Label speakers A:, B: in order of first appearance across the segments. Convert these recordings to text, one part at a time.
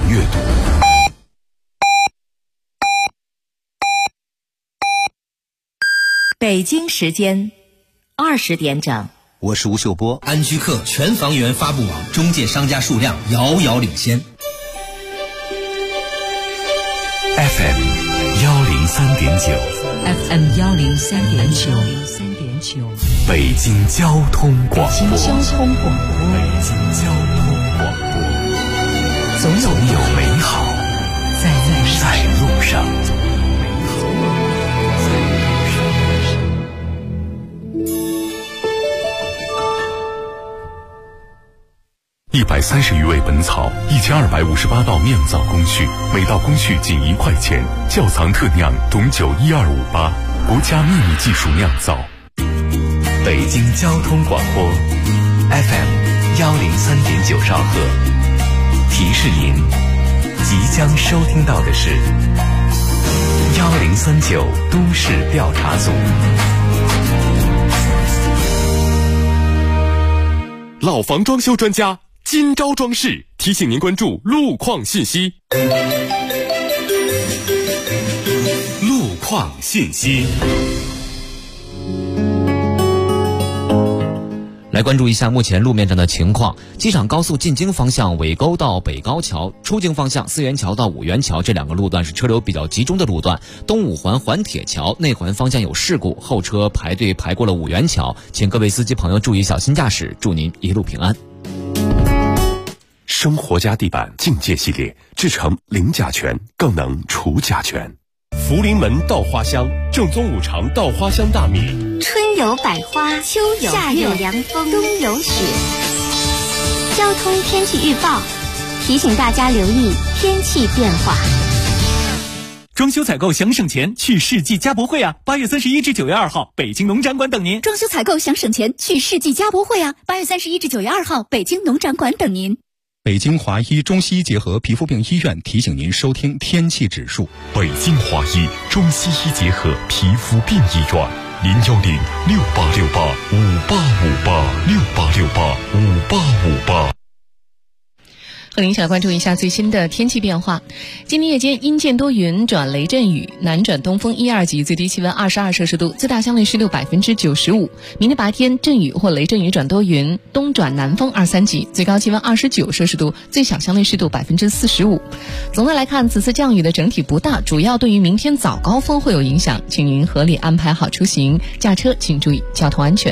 A: 阅读。
B: 北京时间20点整，
C: 我是吴秀波。
D: 安居客全房源发布网中介商家数量遥遥领先。
A: FM 103.9
E: FM 103.9
A: 北京交通广播。
E: 北京交通广播，总有美好在路上。
A: 130余味本草，1258道酿造工序，每道工序仅1块钱。窖藏特酿董酒12588，国家秘密技术酿造。
F: 北京交通广播 FM 103.9兆赫，提示您，即将收听到的是1039都市调查组。
G: 老房装修专家今朝装饰提醒您关注路况信息。路况信息，
H: 来关注一下目前路面上的情况。机场高速进京方向尾沟到北高桥，出京方向4元桥到5元桥这两个路段是车流比较集中的路段。东五环环铁桥内环方向有事故，后车排队排过了5元桥，请各位司机朋友注意小心驾驶，祝您一路平安。
A: 生活家地板境界系列，制成零甲醛，更能除甲醛。
G: 福临门稻花香，正宗五常稻花香大米。
I: 春有百花，秋有夏有凉风，冬有雪。交通天气预报提醒大家留意天气变化。
J: 装修采购想省钱，去世纪家博会啊！8月31至9月2号，北京农展馆等您。
K: 装修采购想省钱，去世纪家博会啊！8月31至9月2号，北京农展馆等您。
L: 北京华医中西医结合皮肤病医院提醒您收听天气指数。
A: 北京华医中西医结合皮肤病医院，0106868585858，68685858。
M: 和您一起来关注一下最新的天气变化。今天夜间阴见多云转雷阵雨，南转东风1、2级，最低气温22摄氏度，最大相对湿度95%。明天白天阵雨或雷阵雨转多云，东转南风2、3级，最高气温29摄氏度，最小相对湿度45%。总的来看，此次降雨的整体不大，主要对于明天早高峰会有影响，请您合理安排好出行，驾车请注意交通安全。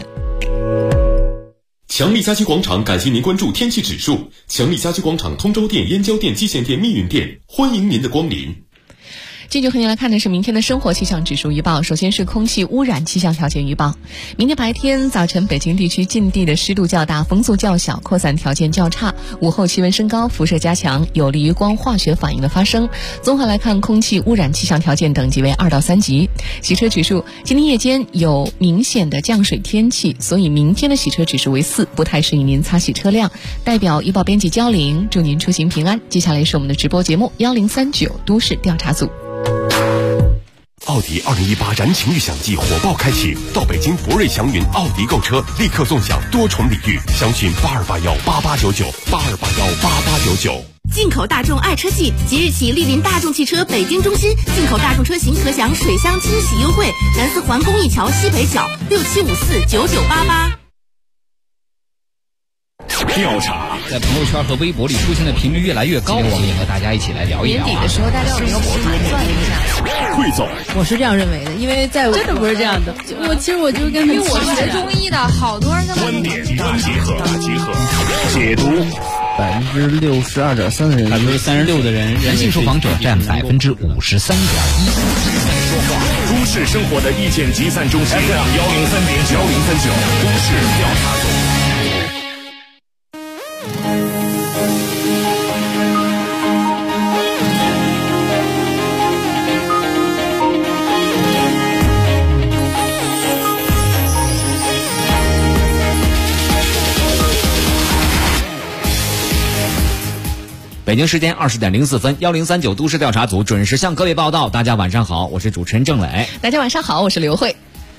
G: 强力家居广场感谢您关注天气指数。强力家居广场通州店、燕郊店、蓟县店、密云店，欢迎您的光临。
M: 继续和您来看的是明天的生活气象指数预报。首先是空气污染气象条件预报。明天白天早晨北京地区近地的湿度较大，风速较小，扩散条件较差。午后气温升高，辐射加强，有利于光化学反应的发生。综合来看，空气污染气象条件等级为2到3级。洗车指数，今天夜间有明显的降水天气，所以明天的洗车指数为4，不太适宜您擦洗车辆。代表医报编辑焦玲，祝您出行平安。接下来是我们的直播节目1039都市调查组。
G: 奥迪2018燃情预享季火爆开启，到北京博瑞祥云奥迪购车，立刻纵享多重礼遇，详询82818899，82818899。
N: 进口大众爱车季即日起莅临大众汽车北京中心，进口大众车型可享水箱清洗优惠，南四环公益桥西北角67549988。
O: 调查在朋友圈和微博里出现的频率越来越高，我们也和大家一起来聊一聊。
P: 年底的时候，大家有一个盘算一下。
G: 汇总，
P: 我是这样认为的，因为在我
K: 真的不是这样的。其实我就跟
P: 因为我学中医的，好多人
G: 观点大结合，解读。
Q: 62.3%的人
O: ，36%的人，
H: 男性受访者占53.1%。
G: 都市生活的意见集散中心，103.9，1039都市调查组。
H: 北京时间20点04分，1039都市调查组准时向各位报道。大家晚上好，我是主持人郑磊。
M: 大家晚上好，我是刘慧。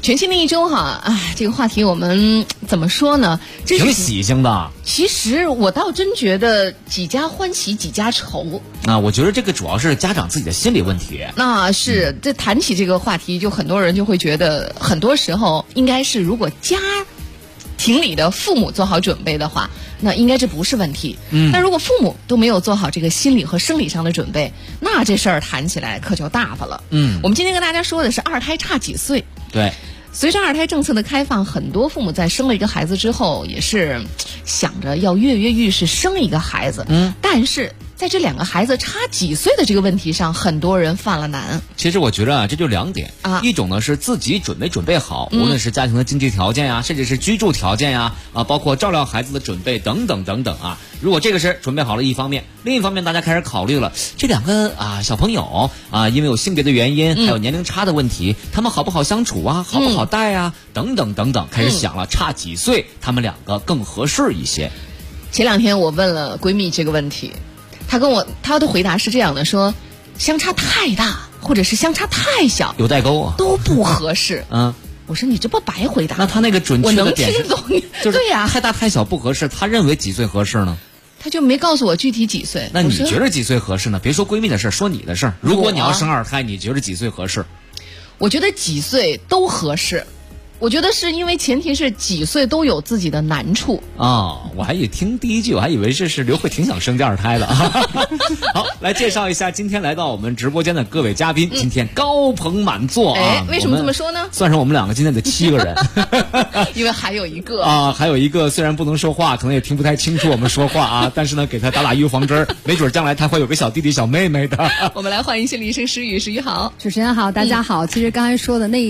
M: 全新的一周哈，这个话题我们怎么说呢？这
H: 挺喜庆的。
M: 其实我倒真觉得几家欢喜几家愁。
H: 我觉得这个主要是家长自己的心理问题。
M: 那是，这谈起这个话题，就很多人就会觉得，很多时候应该是如果家庭里的父母做好准备的话，那应该这不是问题。但如果父母都没有做好这个心理和生理上的准备，那这事儿谈起来可就大发了。我们今天跟大家说的是二胎差几岁。
H: 对。
M: 随着二胎政策的开放，很多父母在生了一个孩子之后，也是想着要跃跃欲试生一个孩子。但是在这两个孩子差几岁的这个问题上，很多人犯了难。
H: 其实我觉得这就2点一种呢是自己准备好，无论是家庭的经济条件呀，甚至是居住条件呀，包括照料孩子的准备等等等等啊。如果这个是准备好了一方面，另一方面大家开始考虑了这两个小朋友因为有性别的原因，还有年龄差的问题，他们好不好相处啊，好不好带啊，等等等等，开始想了差几岁他们两个更合适一些。
M: 前2天我问了闺蜜这个问题，她的回答是这样的，说相差太大或者是相差太小
H: 有代沟
M: 都不合适。我说你这不白回答？
H: 那他那个准确的点是，
M: 我能听懂，
H: 就是
M: 对呀，
H: 太大太小不合适。他认为几岁合适呢？
M: 他就没告诉我具体几岁。
H: 那你觉得几岁合适呢？别说闺蜜的事，说你的事。如果你要生2胎，你觉得几岁合适？
M: 我觉得几岁都合适。我觉得是因为前提是几岁都有自己的难处
H: 我还以听第一句，我还以为这是刘慧挺想生第2胎的。好，来介绍一下今天来到我们直播间的各位嘉宾。今天高朋满座
M: 为什么这么说呢？
H: 算上我们2个今天的7个人。
M: 因为还有一个
H: 还有一个虽然不能说话，可能也听不太清楚我们说话但是呢给他打预防针，没准将来他会有个小弟弟小妹妹的。
M: 我们来欢迎心理医生施宇。施宇好。
C: 主持人好，大家好。其实刚才说的那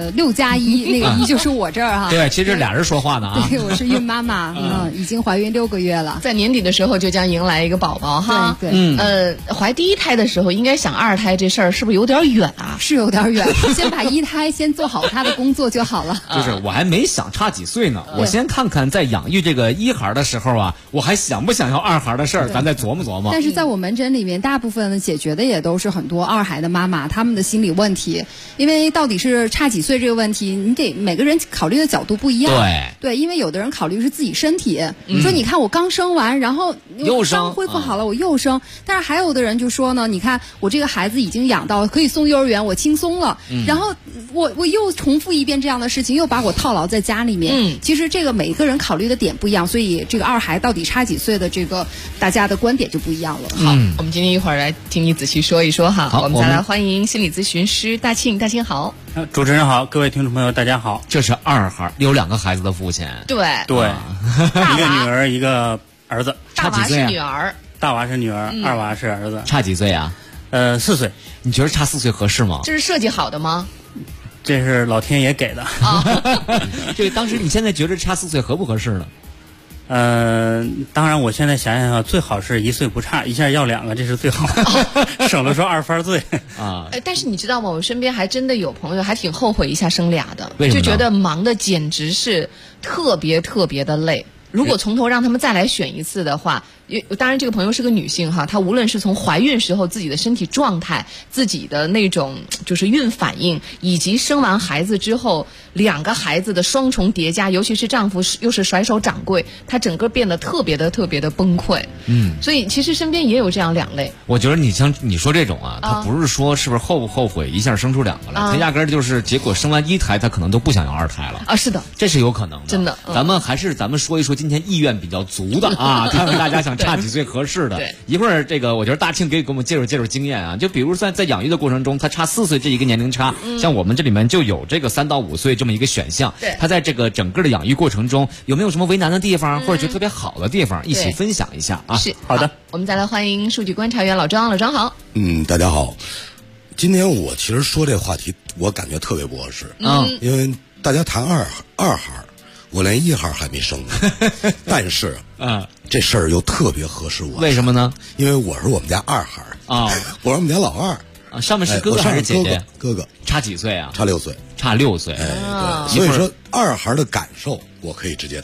C: 6+1那个1就是我这儿
H: 对，其实俩人说话呢
C: 对，我是孕妈妈已经怀孕6个月了，
M: 在年底的时候就将迎来一个宝宝哈。
C: 对，
M: 怀第1胎的时候应该想2胎这事儿是不是有点远啊？
C: 是有点远，先把1胎先做好他的工作就好了。
H: 就是我还没想差几岁呢，我先看看在养育这个1孩的时候我还想不想要2孩的事儿，咱再琢磨琢磨。
C: 但是在我门诊里面，大部分的解决的也都是很多2孩的妈妈他们的心理问题，因为到底是差几岁这个问题，你得每个人考虑的角度不一样。对，因为有的人考虑是自己身体，说你看我刚生完，然后
H: 又生，
C: 刚恢复好了我又生，但是还有的人就说呢，你看我这个孩子已经养到可以送幼儿园，我轻松了，然后我又重复一遍这样的事情，又把我套牢在家里面。其实这个每个人考虑的点不一样，所以这个2孩到底差几岁的这个大家的观点就不一样了。
M: 好，我们今天一会儿来听你仔细说一说哈。我们再来欢迎心理咨询师大庆。大庆好。
Q: 主持人好，各位听众朋友大家好。
H: 这是2孩，有2个孩子的父亲。
Q: 对，一个女儿一个儿子。
M: 大娃是女儿，
Q: 大娃是女儿，2娃是儿子。
H: 差几岁啊
Q: ？4岁。
H: 你觉得差4岁合适吗？
M: 这是设计好的吗？
Q: 这是老天爷给的。
H: 对，当时你现在觉得差4岁合不合适呢？
Q: 当然我现在想想最好是1岁不差，一下要2个，这是最好的，省得说2番罪
M: 但是你知道吗？我身边还真的有朋友还挺后悔一下生俩的，
H: 为什么呢？
M: 就觉得忙的简直是特别特别的累。如果从头让他们再来选一次的话，当然这个朋友是个女性哈，她无论是从怀孕时候自己的身体状态、自己的那种就是孕反应，以及生完孩子之后2个孩子的双重叠加，尤其是丈夫又是甩手掌柜，她整个变得特别的崩溃。所以其实身边也有这样2类。
H: 我觉得你像你说这种他不是说是不是后不后悔一下生出2个来，他压根儿就是结果生完1胎，他可能都不想要2胎了
M: 是的，
H: 这是有可能的，
M: 真的。
H: 咱们说一说今天意愿比较足的看看大家想差几岁合适的。一会儿这个我觉得大庆给我们介绍经验就比如在养育的过程中，他差4岁这一个年龄差，像我们这里面就有这个3到5岁这么一个选项。他在这个整个的养育过程中有没有什么为难的地方，或者觉得特别好的地方，一起分享一下
M: 是
Q: 好的。
M: 我们再来欢迎数据观察员老张。老张好。
R: 大家好。今天我其实说这话题，我感觉特别不合适因为大家谈二孩，我连1孩还没生呢但是这事儿又特别合适我。
H: 为什么呢？
R: 因为我是我们家2孩我是我们家老2
H: 上面是哥哥还是姐姐？
R: 哥哥。
H: 差几岁啊？
R: 差6岁。
H: 差6岁。
R: 所以说2孩的感受我可以直接谈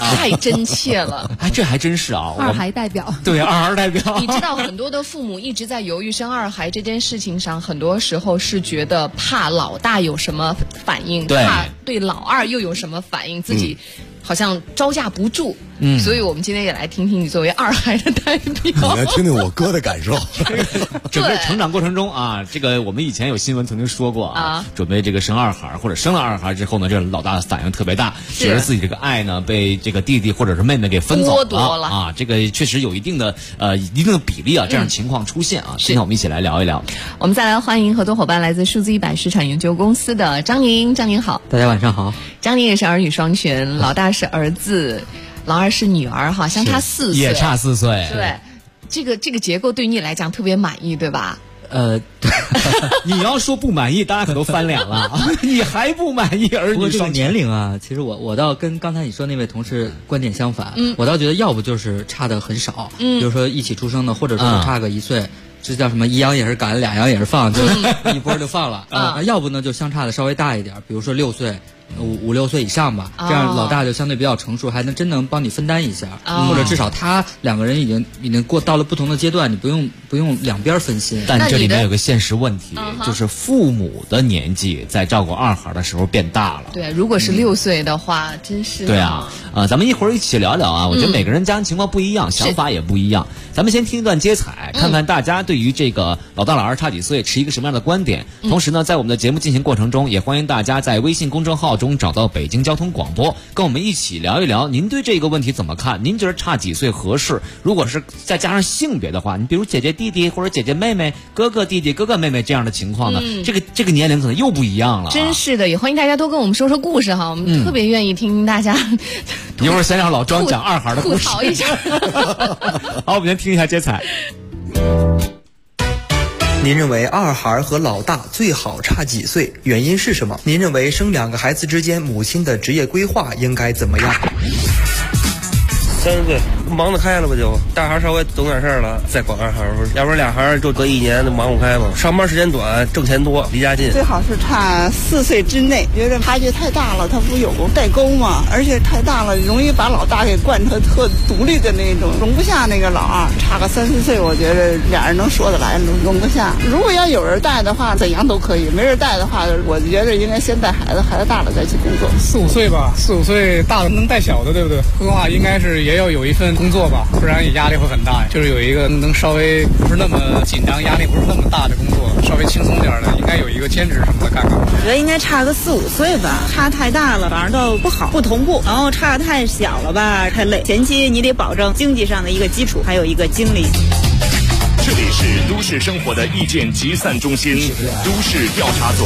M: 太真切了。
H: 哎，这还真是啊，
C: 二孩代表。
H: 对，二孩代表。
M: 你知道很多的父母一直在犹豫生二孩这件事情上，很多时候是觉得怕老大有什么反应，怕对老二又有什么反应，自己好像招架不住。所以我们今天也来听听你作为二孩的代表，你
R: 来听听我哥的感受。
H: 整个成长过程中啊，这个我们以前有新闻曾经说过啊，准备这个生二孩或者生了二孩之后呢，这老大的反应特别大，觉得自己这个爱呢被这个弟弟或者是妹妹给分走
M: 剥夺了
H: 啊，这个确实有一定的比例啊，这样情况出现啊。今天我们一起来聊一聊。
M: 我们再来欢迎合作伙伴来自数字100市场研究公司的张宁，张宁好。
S: 大家晚上好。
M: 张宁也是儿女双全，老大是儿子，老二是女儿哈，相差4岁，
H: 也差4岁。
M: 对，这个结构对你来讲特别满意，对吧？
H: 你要说不满意，大家可都翻脸了。你还不满意儿女双全？
S: 不过这个年龄啊，其实我倒跟刚才你说那位同事观点相反。我倒觉得要不就是差的很少，比如说一起出生的，或者说差个1岁。这叫什么？一羊也是赶，两羊也是放，就一波就放了要不呢就相差的稍微大一点，比如说6岁。5、6岁以上吧，这样老大就相对比较成熟，还能真能帮你分担一下，或者至少他2个人已经过到了不同的阶段，你不用两边分心。
H: 但这里面有个现实问题，就是父母的年纪在照顾二孩的时候变大了。
M: 对，如果是6岁的话，真是
H: 对啊。咱们一会儿一起聊聊啊。我觉得每个人家庭情况不一样，想法也不一样。咱们先听一段接彩，看看大家对于这个老大老二差几岁持一个什么样的观点。同时呢，在我们的节目进行过程中，也欢迎大家在微信公众号中找到北京交通广播，跟我们一起聊一聊，您对这个问题怎么看？您觉得差几岁合适？如果是再加上性别的话，你比如姐姐弟弟或者姐姐妹妹、哥哥弟弟、哥哥妹妹这样的情况呢，这个年龄可能又不一样了。
M: 真是的，也欢迎大家多跟我们说说故事哈，我们特别愿意听大家。
H: 一会儿先让老庄讲二孩的故事，
M: 吐槽一下。
H: 好，我们先听一下接彩。
T: 您认为二孩和老大最好差几岁？原因是什么？您认为生2个孩子之间母亲的职业规划应该怎么样
U: ？30岁，忙得开了吧就。大孩稍微懂点事儿了，再管二孩，要不然2孩就隔1年忙不开嘛。上班时间短，挣钱多，离家近。
V: 最好是差4岁之内，觉得差距太大了，他不有代沟吗？而且太大了，容易把老大给惯成特独立的那种，容不下那个老二。差个3、4岁，我觉得俩人能说得来，容不下。如果要有人带的话，怎样都可以；没人带的话，我觉得应该先带孩子，孩子大了再去工作。
W: 4、5岁吧，4、5岁大的能带小的，对不对？的话应该是也要有一份工作吧，不然压力会很大。就是有一个能稍微不是那么紧张，压力不是那么大的工作，稍微轻松点的，应该有一个兼职什么的干干。
V: 我觉得应该差个4、5岁吧，差太大了反而倒不好，不同步。然后差太小了吧，太累。前期你得保证经济上的一个基础，还有一个精力。
A: 这里是都市生活的意见集散中心，都市调查组。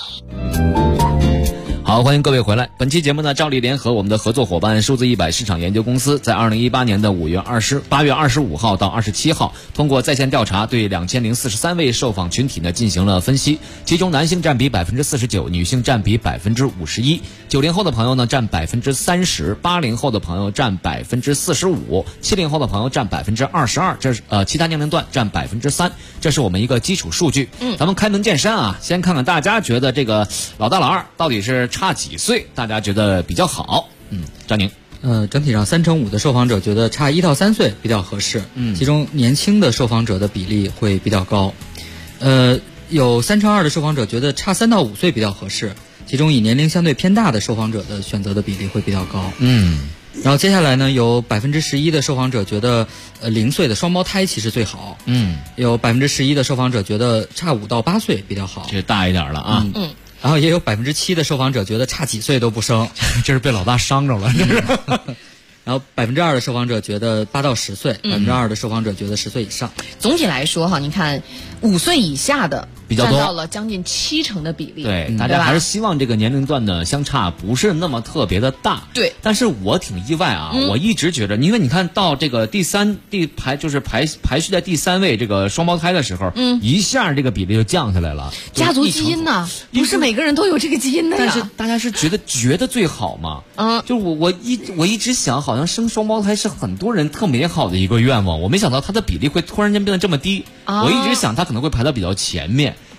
H: 好，欢迎各位回来。本期节目呢，照例联合我们的合作伙伴数字100市场研究公司，在2018年的8月25号到27号，通过在线调查，对2043位受访群体呢进行了分析，其中男性占比49%，女性占比51%，90后的朋友呢占30%，80后的朋友占45%，70后的朋友占22%，这是其他年龄段占3%，这是我们一个基础数据。咱们开门见山啊，先看看大家觉得这个老大老二到底是差几岁，大家觉得比较好？张宁。
S: 整体上35%的受访者觉得差1到3岁比较合适，其中年轻的受访者的比例会比较高。有2%的受访者觉得差3到5岁比较合适，其中以年龄相对偏大的受访者的选择的比例会比较高。然后接下来呢，有11%的受访者觉得0岁的双胞胎其实最好。有11%的受访者觉得差5到8岁比较好，
H: 这大一点了啊。
S: 然后也有7%的受访者觉得差几岁都不生，
H: 这是被老大伤着了。
S: 然后2%的受访者觉得8到10岁，2%的受访者觉得10岁以上。
M: 总体来说哈，你看5岁以下的
H: 比较多，
M: 占到了将近70%的比例。
H: 对，大家还是希望这个年龄段的相差不是那么特别的大。
M: 对，
H: 但是我挺意外啊，我一直觉得，因为你看到这个排序在第3位这个双胞胎的时候，一下这个比例就降下来了。
M: 家族基因呢，不是每个人都有这个基因的呀。
H: 但是大家是觉得最好嘛？就我一直想，好像生双胞胎是很多人特美好的一个愿望，我没想到它的比例会突然间变得这么低。我一直想它可能会排到比较前面。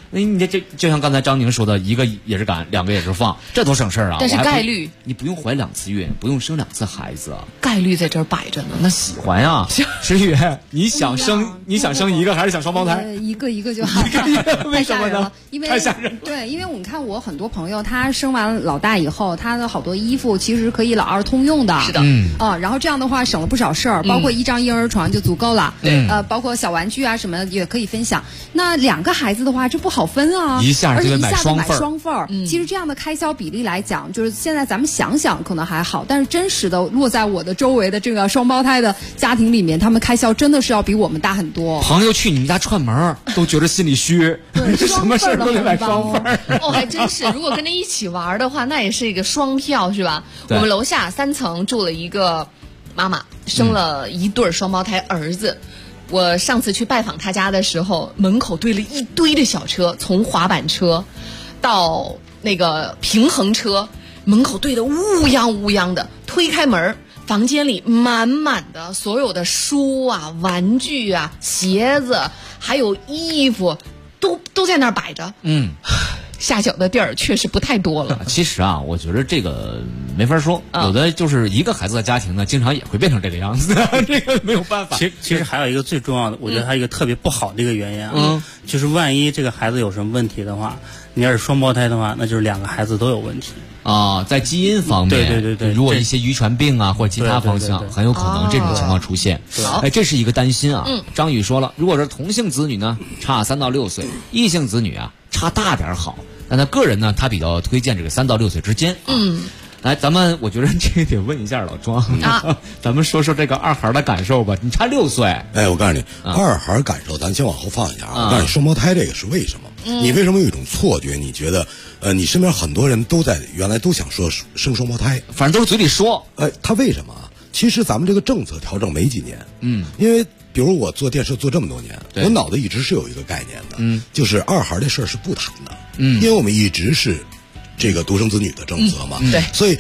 H: 那你这就像刚才张宁说的，一个也是赶，2个也是放，这多省事儿啊！
M: 但是概率
H: 你不用怀2次孕，不用生2次孩子，
M: 概率在这儿摆着呢。
H: 那喜欢呀，石宇，你想生一个还是想双胞胎？
C: 一个就好。
H: 为什么呢？
C: 因为
H: 太吓人了。
C: 对，因为我看我很多朋友，他生完老大以后，他的好多衣服其实可以老二通用的。
M: 是的，
C: 然后这样的话省了不少事儿，包括一张婴儿床就足够了。
H: 对，
C: 包括小玩具啊什么也可以分享。那2个孩子的话，这不好分啊，
H: 一下就买双
C: 份儿。其实这样的开销比例来讲，就是现在咱们想想可能还好，但是真实的落在我的周围的这个双胞胎的家庭里面，他们开销真的是要比我们大很多。
H: 朋友去你们家串门都觉得心里虚，什么事都得买双份儿。
M: 哦，还真是，如果跟着一起玩的话，那也是一个双票，是吧？我们楼下3层住了一个妈妈，生了一对双胞胎儿子。我上次去拜访他家的时候，门口堆了一堆的小车，从滑板车到那个平衡车，门口堆得乌泱的。推开门，房间里满满的所有的书啊、玩具啊、鞋子，还有衣服，都在那儿摆着。下脚的地儿确实不太多了。
H: 其实啊，我觉得这个没法说，有的就是一个孩子的家庭呢，经常也会变成这个样子，这个没有办法。
Q: 其实还有一个最重要的，我觉得还有一个特别不好的一个原因啊，就是万一这个孩子有什么问题的话，你要是双胞胎的话，那就是2个孩子都有问题
H: 啊，在基因方面，
Q: 对，
H: 如果一些遗传病啊或者其他方向，很有可能这种情况出现。哎，这是一个担心啊。张宇说了，如果是同性子女呢，差3到6岁；异性子女啊，差大点好。但他个人呢，他比较推荐这个3到6岁之间。来，我觉得这个得问一下老庄啊，咱们说说这个2孩的感受吧。你差6岁，
R: 哎，我告诉你，2孩感受，咱先往后放一下啊。我告诉你，双胞胎这个是为什么？你为什么有一种错觉？你觉得，你身边很多人原来都想说生双胞胎，
H: 反正都是嘴里说。
R: 他为什么？其实咱们这个政策调整没几年，因为比如我做电视做这么多年，我脑子一直是有一个概念的，就是2孩这事儿是不谈的，因为我们一直是这个独生子女的政策嘛，
M: 对，
R: 所以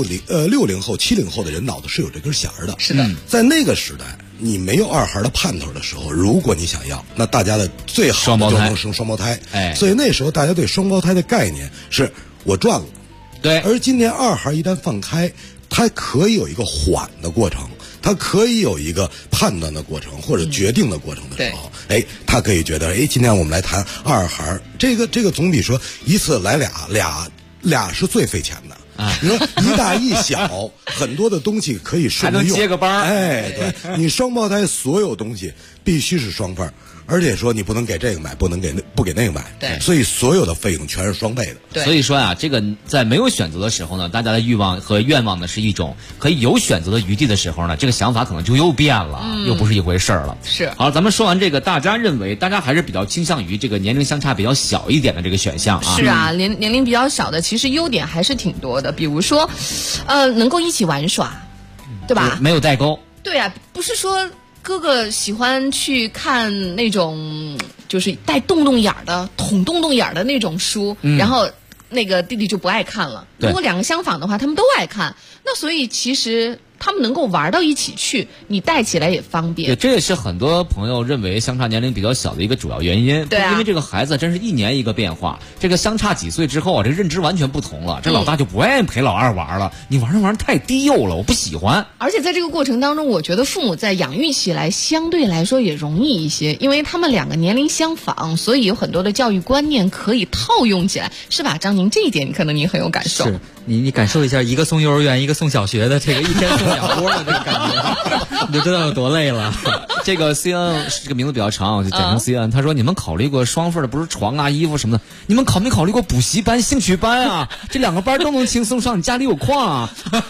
R: 60后、70后的人脑子是有这根弦儿的。
M: 是的，
R: 在那个时代，你没有2孩的盼头的时候，如果你想要，那大家的最好的就能生双胞胎。所以那时候大家对双胞胎的概念是我赚了。
H: 对，
R: 而今年2孩一旦放开，它可以有一个缓的过程，它可以有一个判断的过程或者决定的过程的时候，他可以觉得，今天我们来谈2孩，这个总比说一次来俩是最费钱的。你说一大一小，很多的东西可以顺着用，
H: 还能接个班。
R: 对，你双胞胎所有东西必须是双份儿。而且说你不能给这个买，不给那个买，
M: 对，
R: 所以所有的费用全是双倍的。
M: 对，
H: 所以说啊，这个在没有选择的时候呢，大家的欲望和愿望呢是一种；可以有选择的余地的时候呢，这个想法可能就又变了，又不是一回事儿了。
M: 是。
H: 好，咱们说完这个，大家还是比较倾向于这个年龄相差比较小一点的这个选项啊。
M: 是啊，年龄比较小的，其实优点还是挺多的，比如说，能够一起玩耍，对吧？
H: 没有代沟。
M: 对啊，不是说。哥哥喜欢去看那种就是带洞洞眼的捅洞洞眼的那种书，然后那个弟弟就不爱看了。如果2个相仿的话，他们都爱看，那所以其实他们能够玩到一起去，你带起来也方便。
H: 对，这也是很多朋友认为相差年龄比较小的一个主要原因。
M: 对啊，
H: 因为这个孩子真是一年一个变化，这个相差几岁之后啊，这认知完全不同了。这老大就不愿意陪老2玩了，你玩那玩意儿太低幼了，我不喜欢。
M: 而且在这个过程当中，我觉得父母在养育起来相对来说也容易一些，因为他们2个年龄相仿，所以有很多的教育观念可以套用起来，是吧？张宁，这一点可能你很有感受。
S: 是你感受一下，一个送幼儿园，一个送小学的，这个一天送2波的这个感觉，你就知道有多累了。
H: 这个 CN 这个名字比较长，我就简称 CN。他说：“你们考虑过双份的，不是床啊、衣服什么的？你们考没考虑过补习班、兴趣班啊？这2个班都能轻松上，你家里有矿啊。”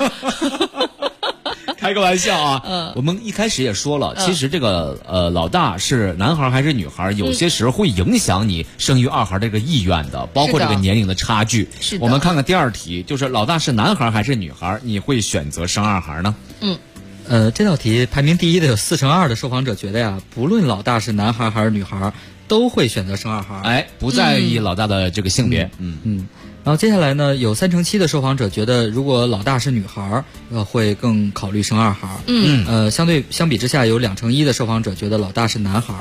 H: 开个玩笑啊！我们一开始也说了，其实这个老大是男孩还是女孩，有些时候会影响你生育2孩这个意愿的，包括这个年龄的差距。
M: 是的。
H: 我们看看第2题，就是老大是男孩还是女孩，你会选择生2孩呢？
S: 这道题排名第1的有42%的受访者觉得呀，不论老大是男孩还是女孩，都会选择生2孩。
H: 不在意老大的这个性别。
S: 然后接下来呢，有7%的受访者觉得，如果老大是女孩，会更考虑生2孩。相比之下，有2%的受访者觉得老大是男孩，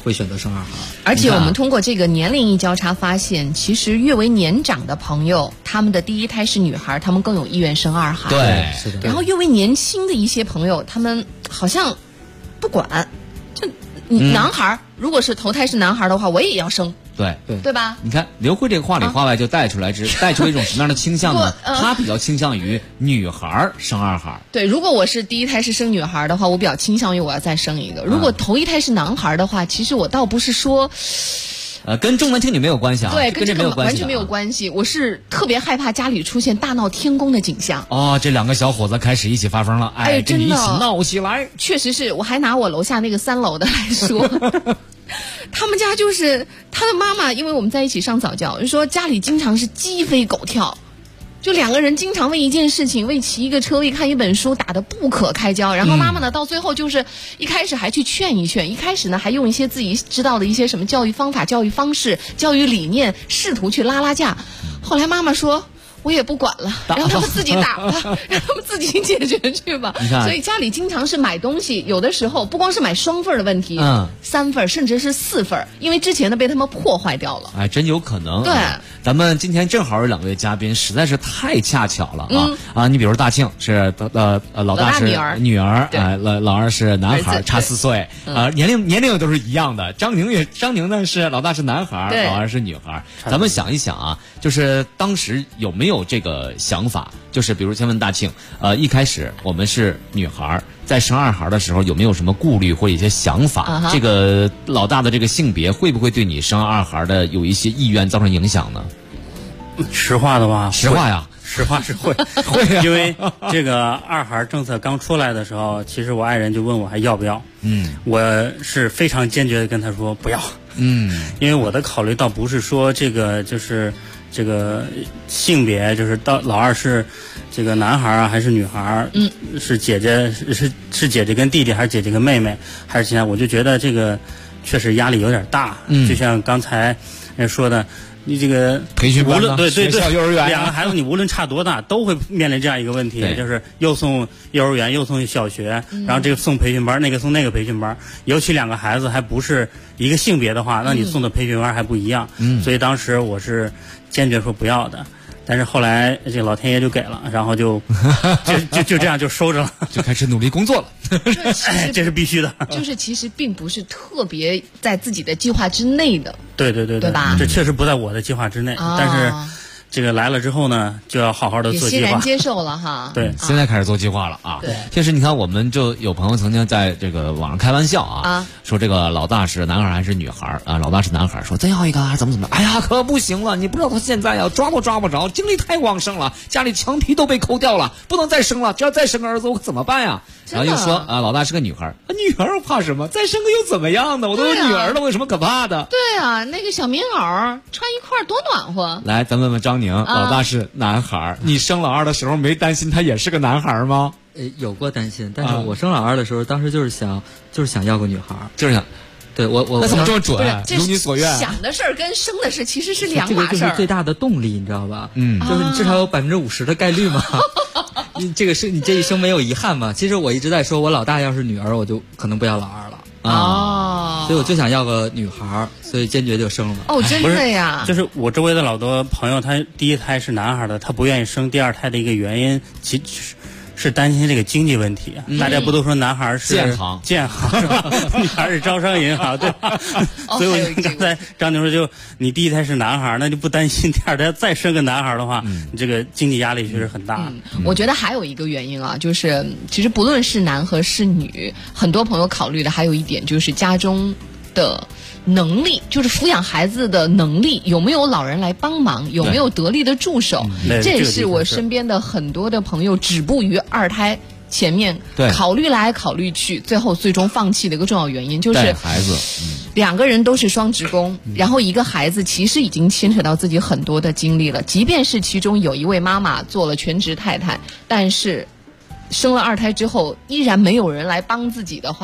S: 会选择生二孩。
M: 而且我们通过这个年龄一交叉发现，其实越为年长的朋友，他们的第一胎是女孩，他们更有意愿生二孩。
H: 对，
S: 是的。
M: 然后越为年轻的一些朋友，他们好像不管，就男孩，如果是头胎是男孩的话，我也要生。
H: 对
M: 吧？
H: 你看刘慧这个话里话外就带出来一种什么样的倾向呢？他比较倾向于女孩生二孩。
M: 对，如果我是第一胎是生女孩的话，我比较倾向于我要再生一个。如果头一胎是男孩的话，其实我倒不是说，
H: 跟重男轻女没有关系啊。
M: 对，
H: 跟这没有关系，
M: 完全没有关系。我是特别害怕家里出现大闹天宫的景象。
H: 哦，这两个小伙子开始一起发疯了，
M: 真的
H: 一起闹起来。
M: 确实是，我还拿我楼下那个3楼的来说。他们家就是他的妈妈，因为我们在一起上早教，就说家里经常是鸡飞狗跳，就两个人经常为一件事情，为骑一个车，为看一本书打得不可开交。然后妈妈呢，到最后就是一开始还去劝一劝，一开始呢还用一些自己知道的一些什么教育方法、教育方式、教育理念，试图去拉架。后来妈妈说，我也不管了，让他们自己打吧，让他们自己解决去吧。所以家里经常是买东西，有的时候不光是买双份的问题，3份甚至是4份，因为之前的被他们破坏掉了。
H: 真有可能。
M: 对，
H: 咱们今天正好有2位嘉宾，实在是太恰巧了你比如大庆是老大是女儿，老二是男孩，差4岁年龄都是一样的。张宁呢是老大是男孩，老二是女孩。咱们想一想啊，就是当时有没有这个想法，就是比如先问大庆，一开始我们是女孩，在生二孩的时候有没有什么顾虑或者一些想法？这个老大的这个性别会不会对你生二孩的有一些意愿造成影响呢？
Q: 实话的话，
H: 实话呀，
Q: 实话是会因为这个二孩政策刚出来的时候，其实我爱人就问我还要不要，我是非常坚决的跟他说不要，因为我的考虑倒不是说这个就是这个性别，就是到老二是这个男孩啊还是女孩，是姐姐是姐姐跟弟弟还是姐姐跟妹妹还是其他，我就觉得这个确实压力有点大，就像刚才说的。你这个
H: 培训班
Q: 无论对
H: 学校幼儿园
Q: 两个孩子你无论差多大都会面临这样一个问题，就是又送幼儿园又送小学，然后这个送培训班，那个送那个培训班，尤其2个孩子还不是一个性别的话，那你送的培训班还不一样，所以当时我是坚决说不要的。但是后来这老天爷就给了，然后就这样就收着了，
H: 就开始努力工作了。
Q: 这是必须的。
M: 就是其实并不是特别在自己的计划之内的。
Q: 对
M: 吧？
Q: 这确实不在我的计划之内，但是这个来了之后呢，就要好好的做计划。
M: 欣然接受了哈。
Q: 对，
H: 现在开始做计划了啊。
M: 对，
H: 其实你看，我们就有朋友曾经在这个网上开玩笑说这个老大是男孩还是女孩老大是男孩，说再要一个怎么，哎呀可不行了，你不知道他现在抓都抓不着，精力太旺盛了，家里墙皮都被抠掉了，不能再生了，只要再生个儿子我可怎么办呀？然后又说老大是个女孩，女孩我怕什么？再生个又怎么样呢？我都有女儿了，我有什么可怕的？
M: 对啊，那个小棉袄穿一块多暖和。
H: 来，咱问问张宁，老大是男孩，你生老二的时候没担心他也是个男孩吗？
S: 有过担心，但是我生老二的时候，当时就是想要个女孩，
H: 就是想。对我那怎么这么准？如你所愿。
M: 想的事儿跟生的事其实是两码事儿。
S: 这个就是最大的动力，你知道吧？就是你至少有50%的概率嘛。你这一生没有遗憾嘛？其实我一直在说，我老大要是女儿，我就可能不要老二了。所以我就想要个女孩，所以坚决就生了。
M: 真的呀？
Q: 就是我周围的老多朋友，他第一胎是男孩的，他不愿意生第2胎的一个原因，其实是担心这个经济问题。大家不都说男孩是建行是吧？女孩是招商银行，对吧？所以我刚才张宁说，就你第一胎是男孩，那就不担心第2胎再生个男孩的话，你这个经济压力确实很大。
M: 我觉得还有一个原因就是其实不论是男和是女，很多朋友考虑的还有一点就是家中的能力，就是抚养孩子的能力，有没有老人来帮忙，有没有得力的助手，这也是我身边的很多的朋友止步于2胎前面考虑来考虑去，最终放弃的一个重要原因，就是
H: 孩子
M: 2个人都是双职工，然后一个孩子其实已经牵扯到自己很多的精力了，即便是其中有一位妈妈做了全职太太，但是生了2胎之后依然没有人来帮自己的话，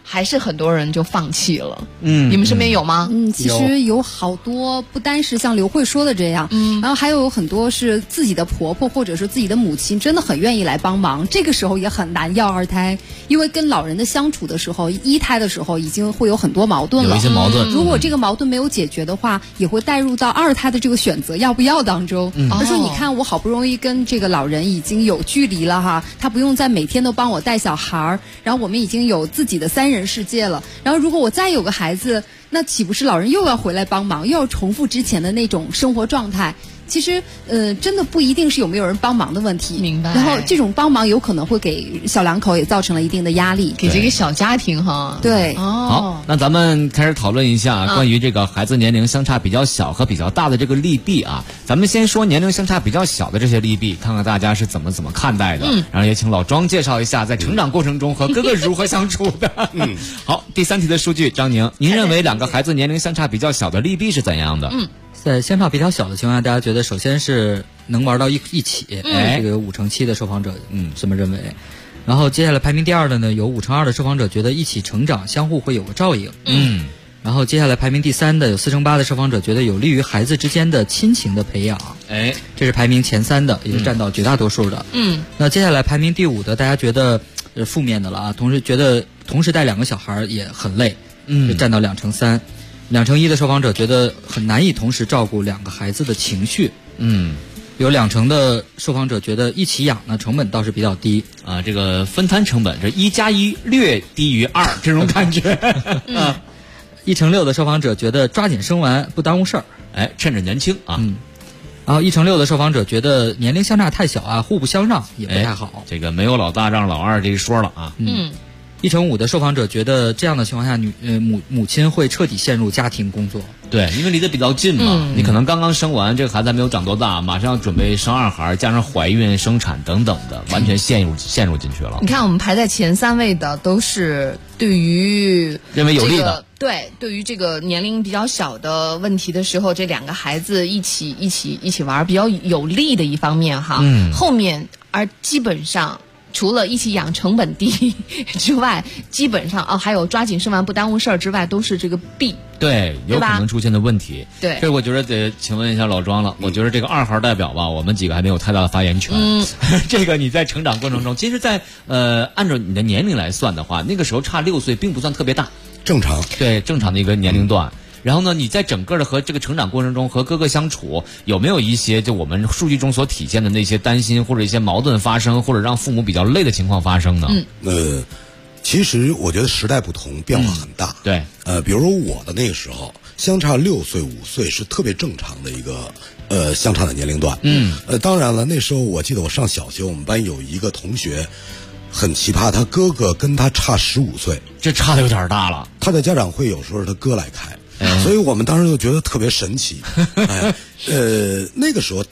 M: 还是很多人就放弃了。你们身边有吗？
C: 其实有好多，不单是像刘慧说的这样，然后还有很多是自己的婆婆或者是自己的母亲真的很愿意来帮忙，这个时候也很难要二胎，因为跟老人的相处的时候，一胎的时候已经会有很多矛盾了，
H: 有一些矛盾。
C: 如果这个矛盾没有解决的话，也会带入到二胎的这个选择要不要当中。他说你看我好不容易跟这个老人已经有距离了哈，他不用再每天都帮我带小孩，然后我们已经有自己的3人世界了，然后如果我再有个孩子，那岂不是老人又要回来帮忙，又要重复之前的那种生活状态？其实，真的不一定是有没有人帮忙的问题。
M: 明白。
C: 然后这种帮忙有可能会给小两口也造成了一定的压力，
M: 给这个小家庭哈。
C: 对。
H: 好，那咱们开始讨论一下关于这个孩子年龄相差比较小和比较大的这个利弊啊。咱们先说年龄相差比较小的这些利弊，看看大家是怎么看待的。然后也请老庄介绍一下在成长过程中和哥哥是如何相处的。好，第3题的数据，张宁，您认为2个孩子年龄相差比较小的利弊是怎样的？
S: 在相差比较小的情况下，大家觉得首先是能玩到一起，这个有5成7的受访者这么认为。然后接下来排名第2的呢，有5成2的受访者觉得一起成长相互会有个照应。然后接下来排名第3的有4成8的受访者觉得有利于孩子之间的亲情的培养。这是排名前3的，也是占到绝大多数的。那接下来排名第5的，大家觉得负面的了啊，同时觉得同时带2个小孩也很累，就占到2成3。2成1的受访者觉得很难以同时照顾2个孩子的情绪。有2成的受访者觉得一起养呢成本倒是比较低
H: 啊，这个分摊成本，这1+1略低于2这种感觉。
S: 1成6的受访者觉得抓紧生完不耽误事儿，
H: 趁着年轻啊。
S: 然后1成6的受访者觉得年龄相差太小啊，互不相让也不太好。
H: 这个没有老大让老二这一说了啊。
S: 1成5的受访者觉得这样的情况下，母亲会彻底陷入家庭工作。
H: 对，因为离得比较近嘛，你可能刚刚生完，这个孩子还没有长多大，马上要准备生2孩，加上怀孕、生产等等的，完全陷入进去了。
M: 你看，我们排在前3位的都是对于
H: 认为有利的。
M: 对于这个年龄比较小的问题的时候，这2个孩子一起玩比较有利的一方面哈。后面而基本上。除了一起养成本低之外，基本上还有抓紧生完不耽误事儿之外，都是这个弊。
H: 对，有可能出现的问题。
M: 对，
H: 这我觉得得请问一下老庄了。我觉得这个2孩代表吧，我们几个还没有太大的发言权。这个你在成长过程中，其实在按照你的年龄来算的话，那个时候差6岁并不算特别大，
R: 正常。
H: 对，正常的一个年龄段。然后呢，你在整个的和这个成长过程中和哥哥相处，有没有一些就我们数据中所体现的那些担心或者一些矛盾发生，或者让父母比较累的情况发生呢？
R: 其实我觉得时代不同，变化很大。
H: 对，
R: 比如说我的那个时候，相差6岁5岁是特别正常的一个相差的年龄段。当然了，那时候我记得我上小学，我们班有一个同学很奇葩，他哥哥跟他差15岁，
H: 这差的有点大了。
R: 他在家长会有时候他哥来开。所以我们当时就觉得特别神奇。那个时候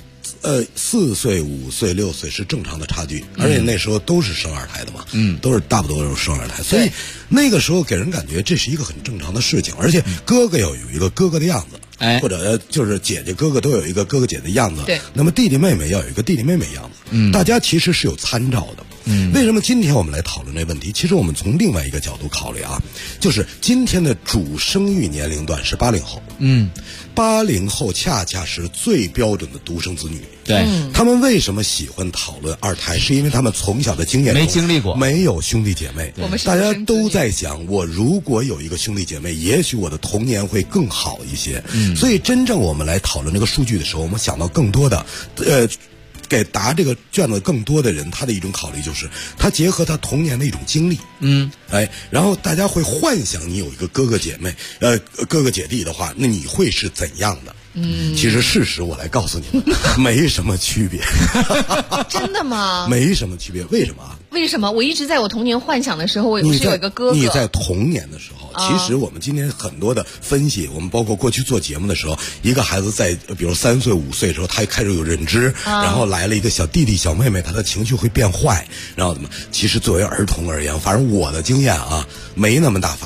R: 4岁5岁6岁是正常的差距，而且那时候都是生2胎的嘛，都是大不多都是生2胎，所以那个时候给人感觉这是一个很正常的事情，而且哥哥要有一个哥哥的样子，或者就是姐姐哥哥都有一个哥哥姐的样子，
M: 对，
R: 那么弟弟妹妹要有一个弟弟妹妹样子，大家其实是有参照的。为什么今天我们来讨论这个问题？其实我们从另外一个角度考虑啊，就是今天的主生育年龄段是80后，80后恰恰是最标准的独生子女。
H: 对，
R: 他们为什么喜欢讨论2胎？是因为他们从小的经验
H: 没经历过，
R: 没有兄弟姐妹。大家都在想，我如果有一个兄弟姐妹，也许我的童年会更好一些。所以真正我们来讨论这个数据的时候，我们想到更多的给答这个卷子更多的人，他的一种考虑就是他结合他童年的一种经历，然后大家会幻想你有一个哥哥姐妹，哥哥姐弟的话，那你会是怎样的？其实事实我来告诉你们，没什么区别。
M: 真的吗？
R: 没什么区别，为什么啊？
M: 为什么？我一直在我童年幻想的时候，我是有一个哥哥。
R: 你在童年的时候，其实我们今天很多的分析，我们包括过去做节目的时候，一个孩子在比如3岁5岁的时候，他开始有认知，然后来了一个小弟弟小妹妹，他的情绪会变坏，然后怎么？其实作为儿童而言，反正我的经验啊，没那么大反应。